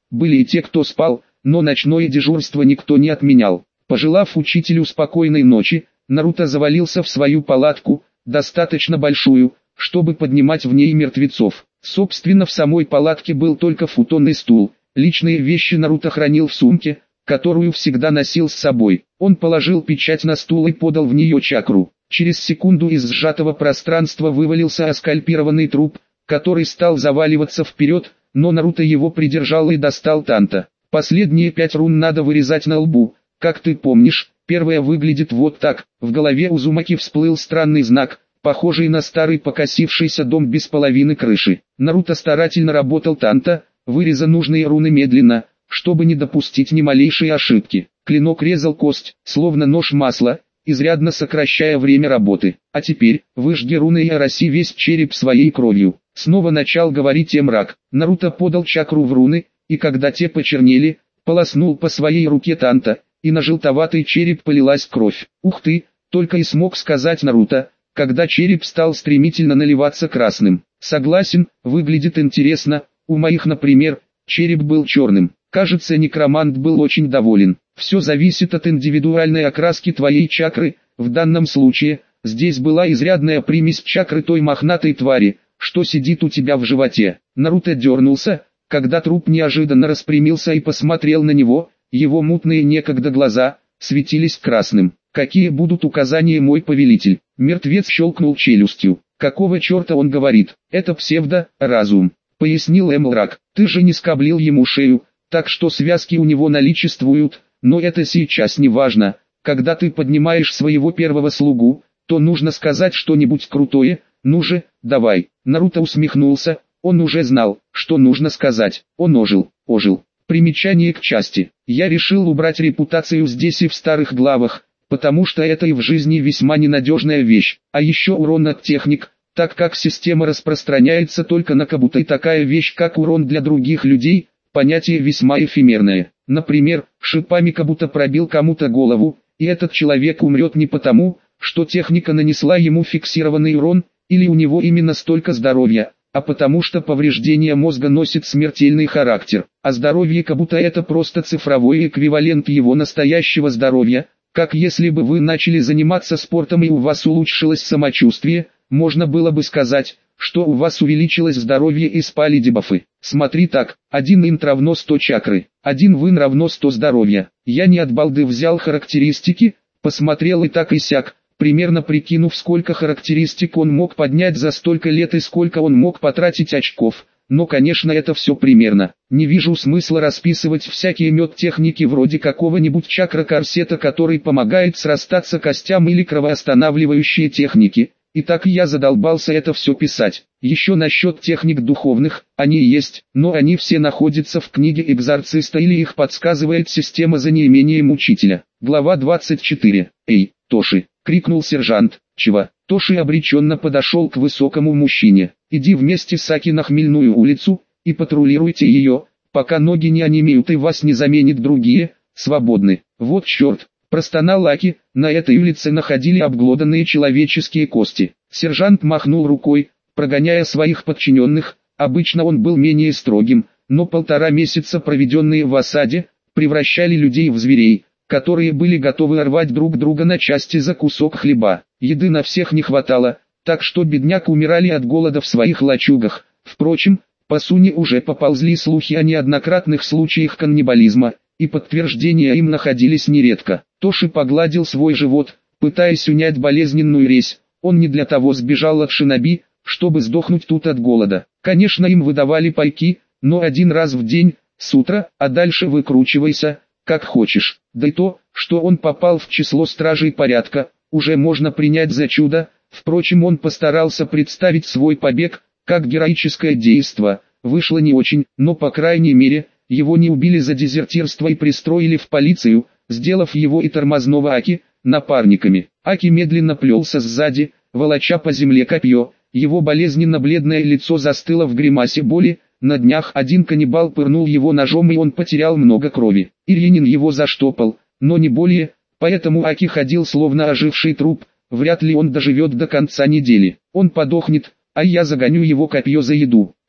были и те, кто спал, но ночное дежурство никто не отменял. Пожелав учителю спокойной ночи, Наруто завалился в свою палатку, достаточно большую, чтобы поднимать в ней мертвецов. Собственно, в самой палатке был только футон и стул. Личные вещи Наруто хранил в сумке, которую всегда носил с собой. Он положил печать на стул и подал в нее чакру. Через секунду из сжатого пространства вывалился оскальпированный труп, который стал заваливаться вперед, но Наруто его придержал и достал Танта. Последние пять рун надо вырезать на лбу. Как ты помнишь, первая выглядит вот так. В голове Узумаки всплыл странный знак, похожий на старый покосившийся дом без половины крыши. Наруто старательно работал Танта, выреза нужные руны медленно, чтобы не допустить ни малейшей ошибки. Клинок резал кость, словно нож масла, изрядно сокращая время работы. А теперь, выжги руны и ороси весь череп своей кровью. Снова начал говорить Эмрак. Наруто подал чакру в руны, и когда те почернели, полоснул по своей руке Танта, и на желтоватый череп полилась кровь. Ух ты, только и смог сказать Наруто, когда череп стал стремительно наливаться красным. Согласен, выглядит интересно, у моих, например, череп был черным. Кажется, некромант был очень доволен. Все зависит от индивидуальной окраски твоей чакры, в данном случае, здесь была изрядная примесь чакры той мохнатой твари, что сидит у тебя в животе. Наруто дернулся, когда труп неожиданно распрямился и посмотрел на него, его мутные некогда глаза светились красным. «Какие будут указания, мой повелитель?» Мертвец щелкнул челюстью. «Какого черта он говорит? Это псевдо-разум», — пояснил Эмрак. «Ты же не скоблил ему шею, так что связки у него наличествуют, но это сейчас не важно. Когда ты поднимаешь своего первого слугу, то нужно сказать что-нибудь крутое, ну же, давай». Наруто усмехнулся, он уже знал, что нужно сказать. Он ожил, ожил. Примечание к части. Я решил убрать репутацию здесь и в старых главах, потому что это и в жизни весьма ненадежная вещь. А еще урон от техник, так как система распространяется только на кабуто, и такая вещь как урон для других людей, понятие весьма эфемерное. Например, шипами кабуто пробил кому-то голову, и этот человек умрет не потому, что техника нанесла ему фиксированный урон, или у него именно столько здоровья, а потому что повреждение мозга носит смертельный характер. А здоровье кабуто это просто цифровой эквивалент его настоящего здоровья, как если бы вы начали заниматься спортом и у вас улучшилось самочувствие, можно было бы сказать, что у вас увеличилось здоровье и спали дебафы. Смотри так, один инт равно сто чакры, один вин равно сто здоровья. Я не от балды взял характеристики, посмотрел и так и сяк, примерно прикинув, сколько характеристик он мог поднять за столько лет и сколько он мог потратить очков. Но, конечно, это все примерно. Не вижу смысла расписывать всякие мед-техники вроде какого-нибудь чакра-корсета, который помогает срастаться костям, или кровоостанавливающие техники. И так я задолбался это все писать. Еще насчет техник духовных, они есть, но они все находятся в книге экзорциста или их подсказывает система за неимением учителя. Глава двадцать четыре. «Эй, Тоши!» — крикнул сержант. «Чего?» Тоши обреченно подошел к высокому мужчине. «Иди вместе с Аки на Хмельную улицу, и патрулируйте ее, пока ноги не онемеют и вас не заменит другие, свободны». «Вот черт!» — простонал Аки, на этой улице находили обглоданные человеческие кости. Сержант махнул рукой, прогоняя своих подчиненных, обычно он был менее строгим, но полтора месяца, проведенные в осаде, превращали людей в зверей, которые были готовы рвать друг друга на части за кусок хлеба. Еды на всех не хватало, так что бедняк умирали от голода в своих лачугах. Впрочем, по Суне уже поползли слухи о неоднократных случаях каннибализма, и подтверждения им находились нередко. Тоши погладил свой живот, пытаясь унять болезненную резь. Он не для того сбежал от шиноби, чтобы сдохнуть тут от голода. Конечно, им выдавали пайки, но один раз в день, с утра, а дальше выкручивайся, как хочешь. Да и то, что он попал в число стражей порядка, уже можно принять за чудо. Впрочем, он постарался представить свой побег, как героическое действо. Вышло не очень, но по крайней мере, его не убили за дезертирство и пристроили в полицию, сделав его и тормозного Аки напарниками. Аки медленно плелся сзади, волоча по земле копье, его болезненно-бледное лицо застыло в гримасе боли. На днях один каннибал пырнул его ножом, и он потерял много крови. Ильинин его заштопал, но не более, поэтому Аки ходил словно оживший труп. Вряд ли он доживет до конца недели. Он подохнет, а я загоню его копье за еду.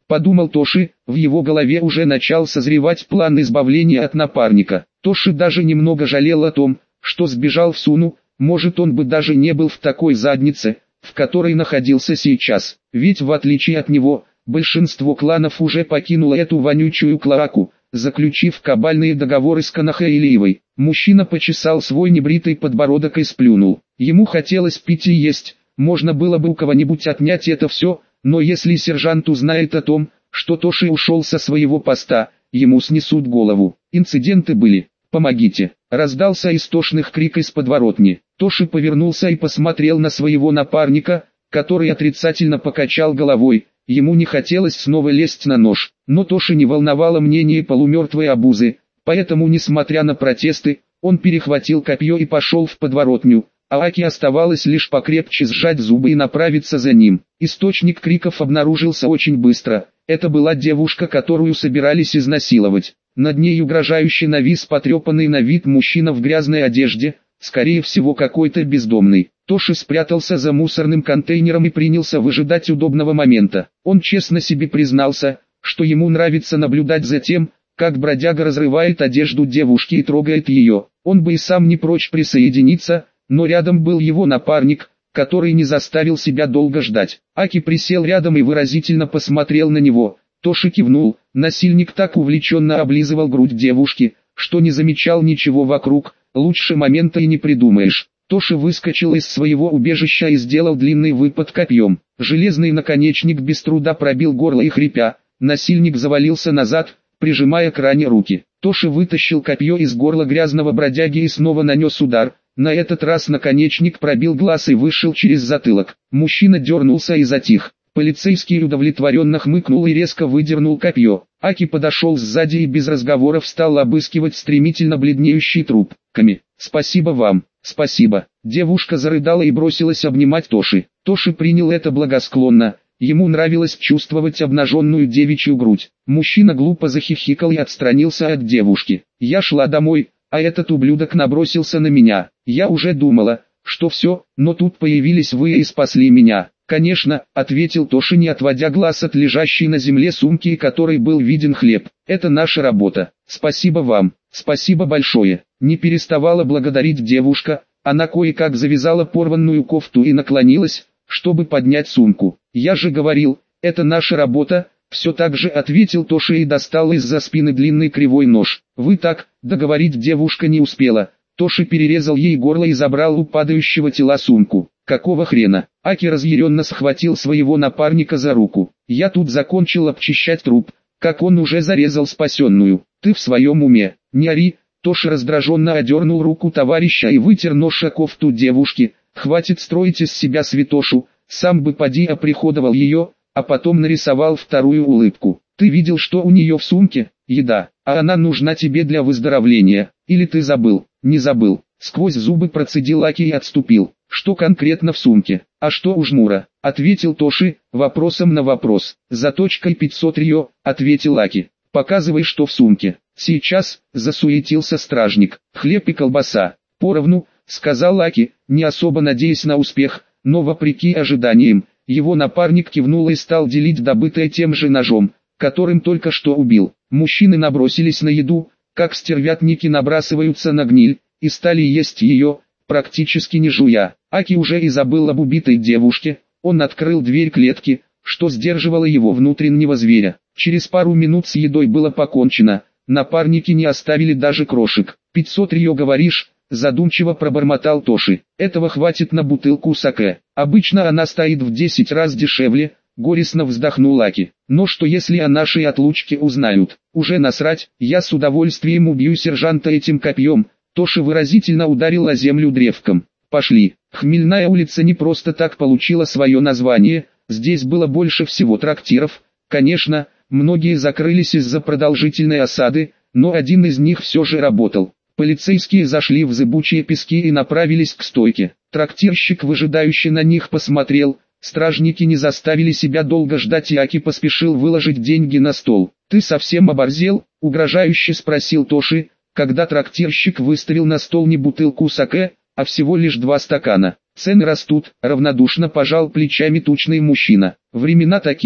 подумал Тоши, в его голове уже начал созревать план избавления от напарника. Тоши даже немного жалел о том, что сбежал в Суну, может он бы даже не был в такой заднице, в которой находился сейчас, ведь в отличие от него, большинство кланов уже покинуло эту вонючую клоаку, заключив кабальные договоры с Канахаилиевой. Мужчина почесал свой небритый подбородок и сплюнул. Ему хотелось пить и есть, можно было бы у кого-нибудь отнять это все, но если сержант узнает о том, что Тоши ушел со своего поста, ему снесут голову. Инциденты были. «Помогите!» — раздался истошных крик из подворотни. Тоши повернулся и посмотрел на своего напарника, который отрицательно покачал головой. Ему не хотелось снова лезть на нож, но Тоши не волновало мнение полумертвой обузы, поэтому, несмотря на протесты, он перехватил копье и пошел в подворотню, а Аки оставалось лишь покрепче сжать зубы и направиться за ним. Источник криков обнаружился очень быстро. Это была девушка, которую собирались изнасиловать. Над ней угрожающе навис потрепанный на вид мужчина в грязной одежде, скорее всего какой-то бездомный. Тоши спрятался за мусорным контейнером и принялся выжидать удобного момента. Он честно себе признался, что ему нравится наблюдать за тем, как бродяга разрывает одежду девушки и трогает ее. Он бы и сам не прочь присоединиться, но рядом был его напарник, который не заставил себя долго ждать. Аки присел рядом и выразительно посмотрел на него. Тоши кивнул. Насильник так увлеченно облизывал грудь девушки, что не замечал ничего вокруг, лучше момента и не придумаешь. Тоши выскочил из своего убежища и сделал длинный выпад копьем. Железный наконечник без труда пробил горло и хрипя, насильник завалился назад, прижимая к ране руки. Тоши вытащил копье из горла грязного бродяги и снова нанес удар. На этот раз наконечник пробил глаз и вышел через затылок. Мужчина дернулся и затих. Полицейский удовлетворенно хмыкнул и резко выдернул копье. Аки подошел сзади и без разговоров стал обыскивать стремительно бледнеющий труп. «Ками, спасибо вам, спасибо». Девушка зарыдала и бросилась обнимать Тоши. Тоши принял это благосклонно. Ему нравилось чувствовать обнаженную девичью грудь. Мужчина глупо захихикал и отстранился от девушки. «Я шла домой, а этот ублюдок набросился на меня. Я уже думала, что все, но тут появились вы и спасли меня». «Конечно», — ответил Тоши, не отводя глаз от лежащей на земле сумки, которой был виден хлеб. «Это наша работа. Спасибо вам, спасибо большое». Не переставала благодарить девушка, она кое-как завязала порванную кофту и наклонилась, чтобы поднять сумку. «Я же говорил, это наша работа», — все так же ответил Тоши и достал из-за спины длинный кривой нож. «Вы так», — договорить девушка не успела. Тоши перерезал ей горло и забрал у падающего тела сумку. «Какого хрена?» Аки разъяренно схватил своего напарника за руку. «Я тут закончил обчищать труп, как он уже зарезал спасенную. Ты в своем уме? Не ори!» Тоши раздраженно одернул руку товарища и вытер нож о кофту девушки. «Хватит строить из себя святошу, сам бы поди оприходовал ее», а потом нарисовал вторую улыбку. «Ты видел, что у нее в сумке? Еда, а она нужна тебе для выздоровления. Или ты забыл?» «Не забыл». Сквозь зубы процедил Аки и отступил. «Что конкретно в сумке?» «А что у жмура?» — ответил Тоши, вопросом на вопрос. «Заточкой пятьсот рио», — ответил Аки. «Показывай, что в сумке». «Сейчас», — засуетился стражник. «Хлеб и колбаса». «Поровну», — сказал Аки, не особо надеясь на успех, но вопреки ожиданиям, его напарник кивнул и стал делить добытое тем же ножом, которым только что убил. Мужчины набросились на еду, как стервятники набрасываются на гниль, и стали есть ее, практически не жуя. Аки уже и забыл об убитой девушке, он открыл дверь клетки, что сдерживало его внутреннего зверя. Через пару минут с едой было покончено, напарники не оставили даже крошек. «Пятьсот рио говоришь?» — задумчиво пробормотал Тоши. «Этого хватит на бутылку саке. Обычно она стоит в десять раз дешевле», — горестно вздохнул Аки. «Но что если о нашей отлучке узнают? Уже насрать, я с удовольствием убью сержанта этим копьем». Тоши выразительно ударил о землю древком. «Пошли». Хмельная улица не просто так получила свое название, здесь было больше всего трактиров. Конечно, многие закрылись из-за продолжительной осады, но один из них все же работал. Полицейские зашли в зыбучие пески и направились к стойке. Трактирщик выжидающе на них посмотрел. Стражники не заставили себя долго ждать, и Аки поспешил выложить деньги на стол. «Ты совсем оборзел?» — угрожающе спросил Тоши, когда трактирщик выставил на стол не бутылку саке, а всего лишь два стакана. «Цены растут», — равнодушно пожал плечами тучный мужчина. «Времена такие».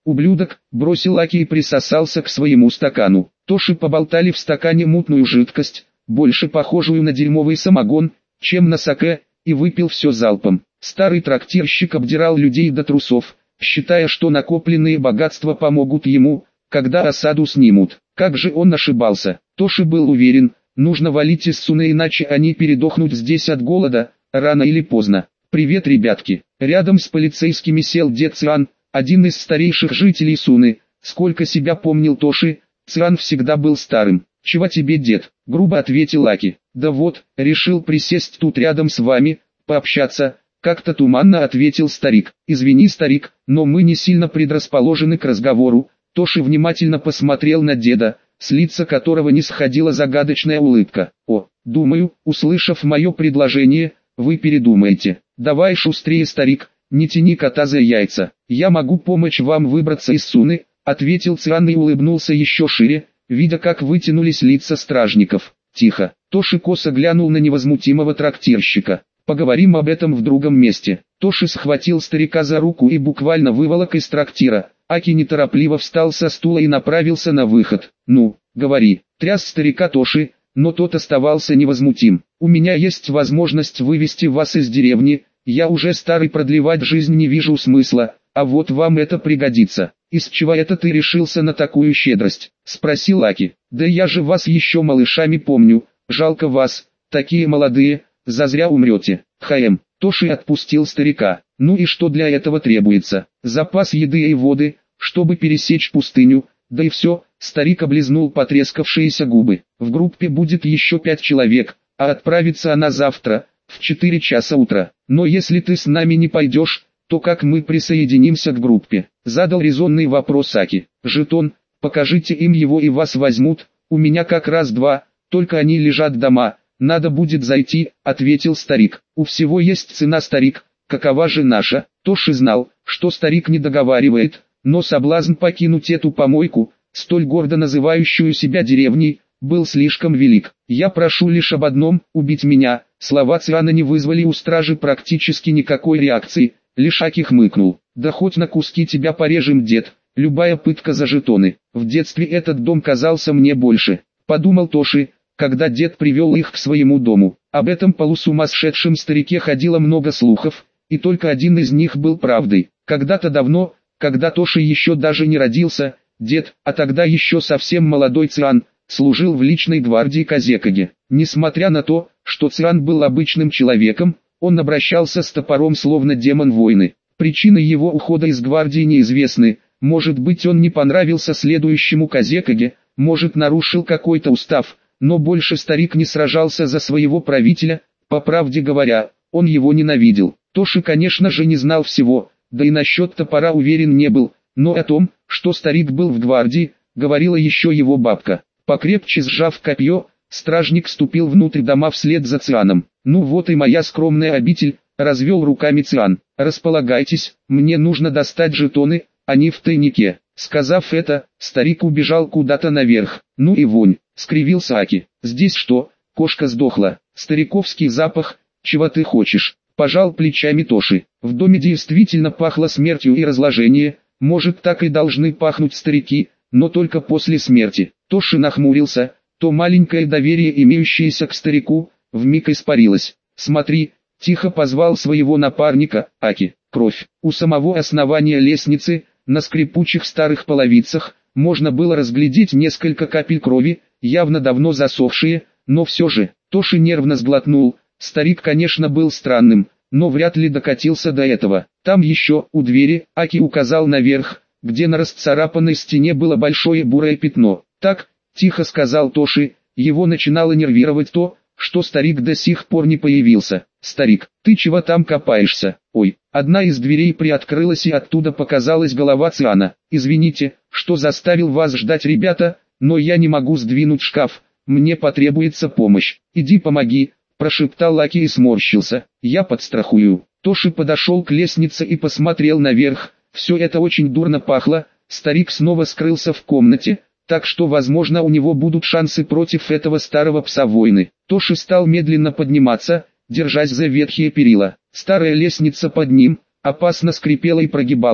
ублюдок», бросил Аки и присосался к своему стакану. Тоши поболтали в стакане мутную жидкость, больше похожую на дерьмовый самогон, чем на саке, и выпил все залпом. Старый трактирщик обдирал людей до трусов, считая, что накопленные богатства помогут ему, когда осаду снимут. Как же он ошибался. Тоши был уверен, нужно валить из Суны, иначе они передохнут здесь от голода, рано или поздно. «Привет, ребятки!» Рядом с полицейскими сел дед Циан, один из старейших жителей Суны. Сколько себя помнил Тоши, Циан всегда был старым. «Чего тебе, дед?» — грубо ответил Аки. «Да вот, решил присесть тут рядом с вами, пообщаться», — как-то туманно ответил старик. «Извини, старик, но мы не сильно предрасположены к разговору». Тоши внимательно посмотрел на деда, с лица которого не сходила загадочная улыбка. «О, думаю, услышав мое предложение, вы передумаете. Давай шустрее, старик, не тяни кота за яйца. Я могу помочь вам выбраться из Суны», — ответил Циан и улыбнулся еще шире, видя, как вытянулись лица стражников. «Тихо». Тоши косо глянул на невозмутимого трактирщика. «Поговорим об этом в другом месте». Тоши схватил старика за руку и буквально выволок из трактира. Аки неторопливо встал со стула и направился на выход. «Ну, говори», — тряс старика Тоши, но тот оставался невозмутим. «У меня есть возможность вывести вас из деревни, я уже старый, продлевать жизнь не вижу смысла, а вот вам это пригодится». «Из чего это ты решился на такую щедрость?» — спросил Аки. «Да я же вас еще малышами помню, жалко вас, такие молодые, зазря умрете». «Хаем». Тоши отпустил старика. «Ну и что для этого требуется?» «Запас еды и воды, чтобы пересечь пустыню, да и все». Старик облизнул потрескавшиеся губы. «В группе будет еще пять человек, а отправится она завтра, в четыре часа утра. Но если ты с нами не пойдешь, то как мы присоединимся к группе?» Задал резонный вопрос Аки. «Жетон, покажите им его и вас возьмут, у меня как раз два, только они лежат дома, надо будет зайти», — ответил старик. «У всего есть цена, старик, какова же наша?» Тоши знал, что старик не договаривает, но соблазн покинуть эту помойку, столь гордо называющую себя деревней, был слишком велик. «Я прошу лишь об одном, убить меня». Слова Циана не вызвали у стражи практически никакой реакции. Лишь Аки хмыкнул. «Да хоть на куски тебя порежем, дед, любая пытка за жетоны. В детстве этот дом казался мне больше», — подумал Тоши, когда дед привел их к своему дому. Об этом полусумасшедшем старике ходило много слухов, и только один из них был правдой. Когда-то давно, когда Тоши еще даже не родился, дед, а тогда еще совсем молодой Циан, служил в личной гвардии Казекаге. Несмотря на то, что Циан был обычным человеком, он обращался с топором словно демон войны. Причины его ухода из гвардии неизвестны, может быть, он не понравился следующему Казекаге, может, нарушил какой-то устав, но больше старик не сражался за своего правителя, по правде говоря, он его ненавидел. Тоши, конечно же, не знал всего, да и насчет топора уверен не был, но о том, что старик был в гвардии, говорила еще его бабка. Покрепче сжав копье, стражник ступил внутрь дома вслед за Цианом. «Ну вот и моя скромная обитель», — развел руками Циан. «Располагайтесь, мне нужно достать жетоны, они в тайнике». Сказав это, старик убежал куда-то наверх. «Ну и вонь», — скривился Аки. «Здесь что, кошка сдохла? Стариковский запах, чего ты хочешь?» Пожал плечами Тоши. В доме действительно пахло смертью и разложением, может, так и должны пахнуть старики, но только после смерти. Тоши нахмурился, то маленькое доверие, имеющееся к старику, вмиг испарилось. «Смотри», — тихо позвал своего напарника, Аки. Кровь. У самого основания лестницы, на скрипучих старых половицах, можно было разглядеть несколько капель крови, явно давно засохшие, но все же. Тоши нервно сглотнул. Старик, конечно, был странным, но вряд ли докатился до этого. Там еще, у двери, Аки указал наверх, где на расцарапанной стене было большое бурое пятно. «Так», — тихо сказал Тоши, его начинало нервировать то, что старик до сих пор не появился. «Старик, ты чего там копаешься?» «Ой». Одна из дверей приоткрылась и оттуда показалась голова Циана. «Извините, что заставил вас ждать, ребята, но я не могу сдвинуть шкаф, мне потребуется помощь. Иди помоги», — прошептал Лаки и сморщился. «Я подстрахую». Тоши подошел к лестнице и посмотрел наверх. Все это очень дурно пахло. Старик снова скрылся в комнате, так что, возможно, у него будут шансы против этого старого пса войны. Тоши стал медленно подниматься, держась за ветхие перила. Старая лестница под ним опасно скрипела и прогибалась.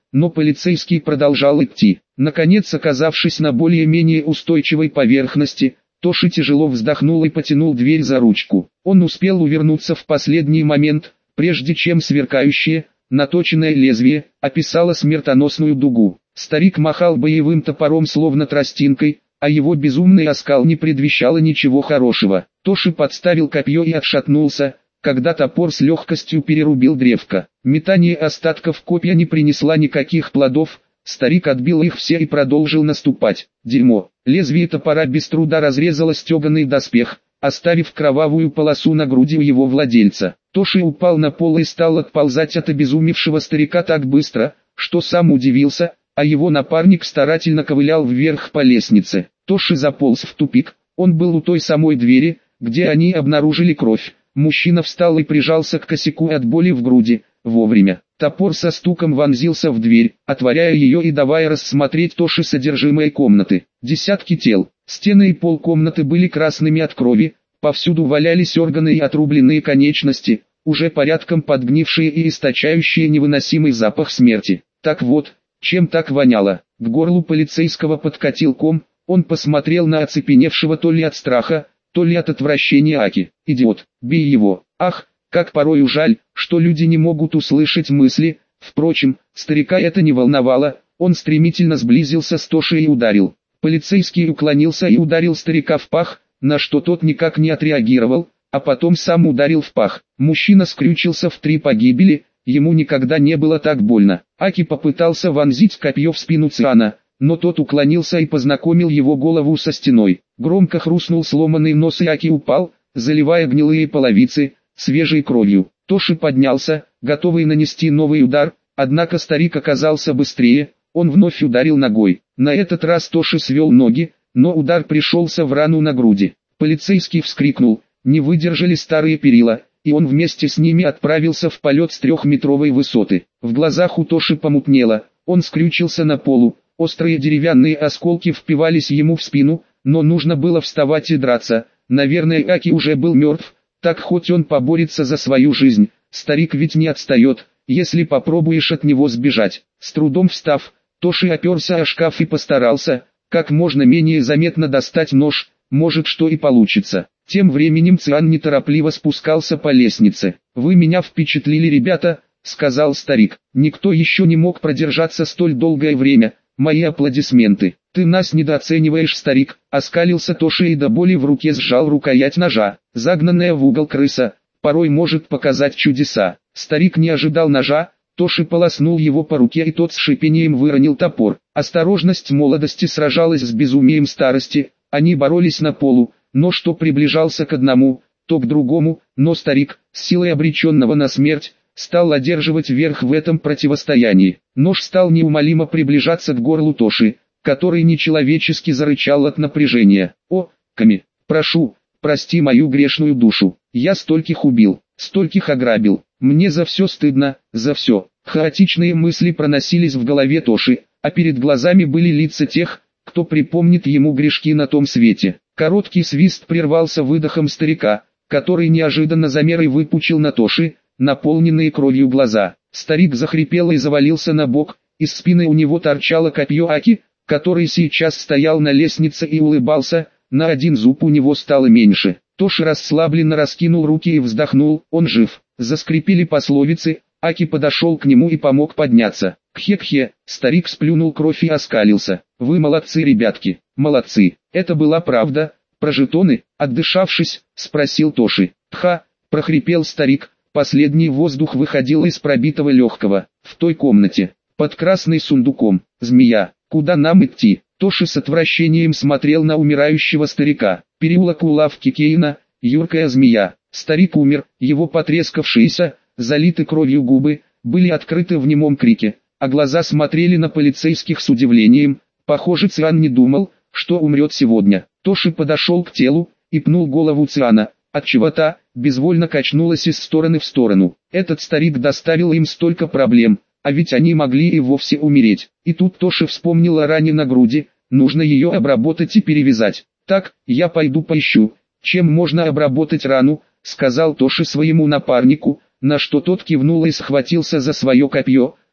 но полицейский продолжал идти. Наконец, оказавшись на более-менее устойчивой поверхности, Тоши тяжело вздохнул и потянул дверь за ручку. Он успел увернуться в последний момент, прежде чем сверкающее, наточенное лезвие описало смертоносную дугу. Старик махал боевым топором словно тростинкой, а его безумный оскал не предвещало ничего хорошего. Тоши подставил копье и отшатнулся, когда топор с легкостью перерубил древко. Метание остатков копья не принесло никаких плодов, старик отбил их все и продолжил наступать. Дерьмо. Лезвие топора без труда разрезало стеганый доспех, оставив кровавую полосу на груди у его владельца. Тоши упал на пол и стал отползать от обезумевшего старика так быстро, что сам удивился, а его напарник старательно ковылял вверх по лестнице. Тоши заполз в тупик, он был у той самой двери, где они обнаружили кровь. Мужчина встал и прижался к косяку от боли в груди. Вовремя. Топор со стуком вонзился в дверь, отворяя ее и давая рассмотреть Тоши содержимое комнаты. Десятки тел. Стены и пол комнаты были красными от крови, повсюду валялись органы и отрубленные конечности, уже порядком подгнившие и источающие невыносимый запах смерти. Так вот, чем так воняло? К горлу полицейского подкатил ком, он посмотрел на оцепеневшего то ли от страха, то ли от отвращения Аки. «Идиот, бей его!» Ах, как порою жаль, что люди не могут услышать мысли. Впрочем, старика это не волновало, он стремительно сблизился с Тоши и ударил. Полицейский уклонился и ударил старика в пах, на что тот никак не отреагировал, а потом сам ударил в пах. Мужчина скрючился в три погибели, ему никогда не было так больно. Аки попытался вонзить копье в спину Циана, но тот уклонился и познакомил его голову со стеной. Громко хрустнул сломанный нос и Аки упал, заливая гнилые половицы свежей кровью. Тоши поднялся, готовый нанести новый удар, однако старик оказался быстрее, он вновь ударил ногой. На этот раз Тоши свел ноги, но удар пришелся в рану на груди. Полицейский вскрикнул, не выдержали старые перила, и он вместе с ними отправился в полет с трехметровой высоты. В глазах у Тоши помутнело, он скрючился на полу, острые деревянные осколки впивались ему в спину, но нужно было вставать и драться. Наверное, Аки уже был мертв. Так хоть он поборется за свою жизнь, старик ведь не отстает, если попробуешь от него сбежать. С трудом встав, Тоши оперся о шкаф и постарался, как можно менее заметно достать нож, может что и получится. Тем временем Циан неторопливо спускался по лестнице. «Вы меня впечатлили, ребята», — сказал старик. «Никто еще не мог продержаться столь долгое время, мои аплодисменты». «Ты нас недооцениваешь, старик», — оскалился Тоши и до боли в руке сжал рукоять ножа. Загнанная в угол крыса порой может показать чудеса. Старик не ожидал ножа, Тоши полоснул его по руке и тот с шипением выронил топор. Осторожность молодости сражалась с безумием старости, они боролись на полу, нож то приближался к одному, то к другому, но старик, с силой обреченного на смерть, стал одерживать верх в этом противостоянии. Нож стал неумолимо приближаться к горлу Тоши, который нечеловечески зарычал от напряжения. «О, Ками, прошу, прости мою грешную душу, я стольких убил, стольких ограбил, мне за все стыдно, за все». Хаотичные мысли проносились в голове Тоши, а перед глазами были лица тех, кто припомнит ему грешки на том свете. Короткий свист прервался выдохом старика, который неожиданно замер и выпучил на Тоши наполненные кровью глаза. Старик захрипел и завалился на бок, из спины у него торчало копье Аки, который сейчас стоял на лестнице и улыбался, на один зуб у него стало меньше. Тоши расслабленно раскинул руки и вздохнул, он жив. Заскрипели пословицы, Аки подошел к нему и помог подняться. «Кхе-кхе», старик сплюнул кровь и оскалился. «Вы молодцы, ребятки, молодцы». «Это была правда, про жетоны?» Отдышавшись, спросил Тоши. «Тха», прохрипел старик, последний воздух выходил из пробитого легкого. В той комнате, под красной сундуком, змея. «Куда нам идти?» Тоши с отвращением смотрел на умирающего старика. Переулок у лавки Кейна, юркая змея. Старик умер, его потрескавшиеся, залиты кровью губы, были открыты в немом крике, а глаза смотрели на полицейских с удивлением. Похоже, Циан не думал, что умрет сегодня. Тоши подошел к телу и пнул голову Циана. Отчего та безвольно качнулась из стороны в сторону. Этот старик доставил им столько проблем, а ведь они могли и вовсе умереть. И тут Тоши вспомнил о ране на груди, нужно ее обработать и перевязать. «Так, я пойду поищу, чем можно обработать рану», сказал Тоши своему напарнику, на что тот кивнул и схватился за свое копье,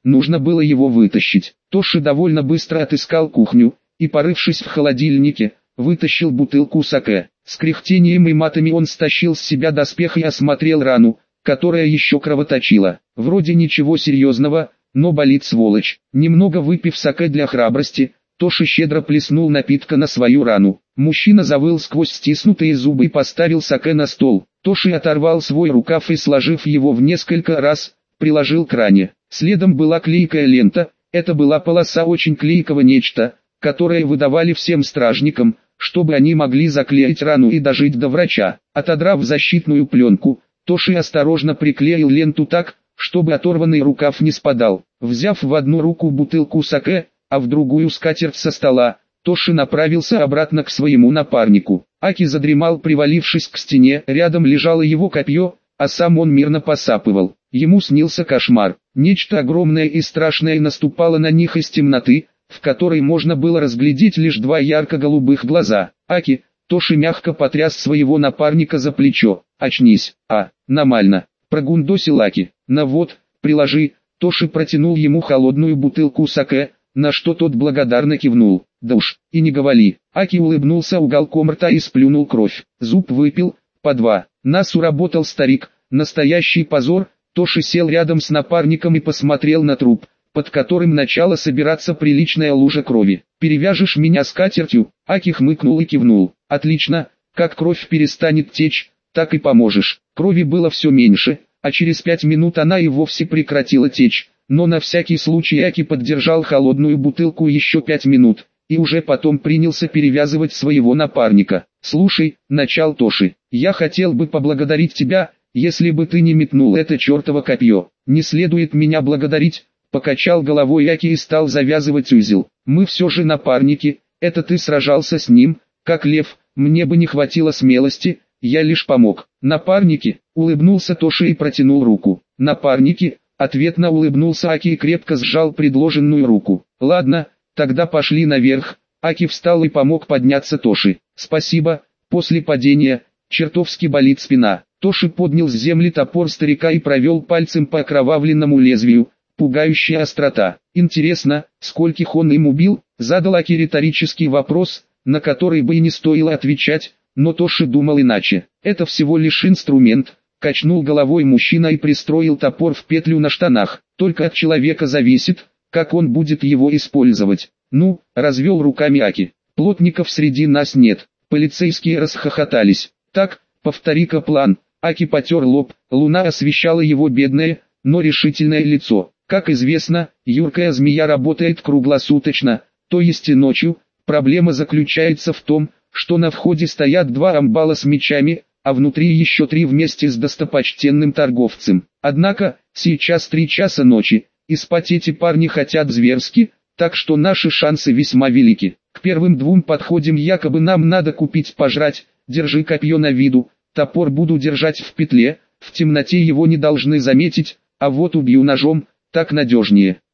нужно было его вытащить. Тоши довольно быстро отыскал кухню, и, порывшись в холодильнике, вытащил бутылку саке. С кряхтением и матами он стащил с себя доспех и осмотрел рану, которая еще кровоточила. Вроде ничего серьезного, но болит сволочь. Немного выпив саке для храбрости, Тоши щедро плеснул напитка на свою рану. Мужчина завыл сквозь стиснутые зубы и поставил саке на стол. Тоши оторвал свой рукав и, сложив его в несколько раз, приложил к ране. Следом была клейкая лента, это была полоса очень клейкого нечто, которое выдавали всем стражникам, чтобы они могли заклеить рану и дожить до врача. Отодрав защитную пленку, Тоши осторожно приклеил ленту так, чтобы оторванный рукав не спадал. Взяв в одну руку бутылку саке, а в другую скатерть со стола, Тоши направился обратно к своему напарнику. Аки задремал, привалившись к стене, рядом лежало его копье, а сам он мирно посапывал. Ему снился кошмар. Нечто огромное и страшное наступало на них из темноты, в которой можно было разглядеть лишь два ярко-голубых глаза. Аки, Тоши мягко потряс своего напарника за плечо. «Очнись, а, нормально», — прогундосил Аки. «На вот, приложи». Тоши протянул ему холодную бутылку саке, на что тот благодарно кивнул. «Да уж, и не говори». Аки улыбнулся уголком рта и сплюнул кровь. Зуб выпил, по два. Нас уработал старик, настоящий позор. Тоши сел рядом с напарником и посмотрел на труп, под которым начала собираться приличная лужа крови. «Перевяжешь меня скатертью?» Аки хмыкнул и кивнул. «Отлично, как кровь перестанет течь, так и поможешь». Крови было все меньше, а через пять минут она и вовсе прекратила течь, но на всякий случай Аки поддержал холодную бутылку еще пять минут, и уже потом принялся перевязывать своего напарника. «Слушай», — начал Тоши, — «я хотел бы поблагодарить тебя, если бы ты не метнул это чертово копье». «Не следует меня благодарить», — покачал головой Аки и стал завязывать узел. «Мы все же напарники, это ты сражался с ним, как лев, мне бы не хватило смелости, я лишь помог». «Напарники», — улыбнулся Тоши и протянул руку. «Напарники», — ответно улыбнулся Аки и крепко сжал предложенную руку. «Ладно, тогда пошли наверх». Аки встал и помог подняться Тоши. «Спасибо, после падения, чертовски болит спина». Тоши поднял с земли топор старика и провел пальцем по окровавленному лезвию. Пугающая острота. «Интересно, скольких он им убил?» — задал Аки риторический вопрос, на который бы и не стоило отвечать, но Тоши думал иначе. «Это всего лишь инструмент», — качнул головой мужчина и пристроил топор в петлю на штанах. «Только от человека зависит, как он будет его использовать». «Ну», — развел руками Аки, — «плотников среди нас нет». Полицейские расхохотались. «Так, повтори-ка план». Аки потер лоб, луна освещала его бедное, но решительное лицо. Как известно, юркая змея работает круглосуточно, то есть и ночью. Проблема заключается в том, что на входе стоят два амбала с мечами, а внутри еще три вместе с достопочтенным торговцем. Однако, сейчас три часа ночи, и спать эти парни хотят зверски, так что наши шансы весьма велики. К первым двум подходим, якобы нам надо купить пожрать, держи копье на виду, топор буду держать в петле, в темноте его не должны заметить, а вот убью ножом, так надежнее.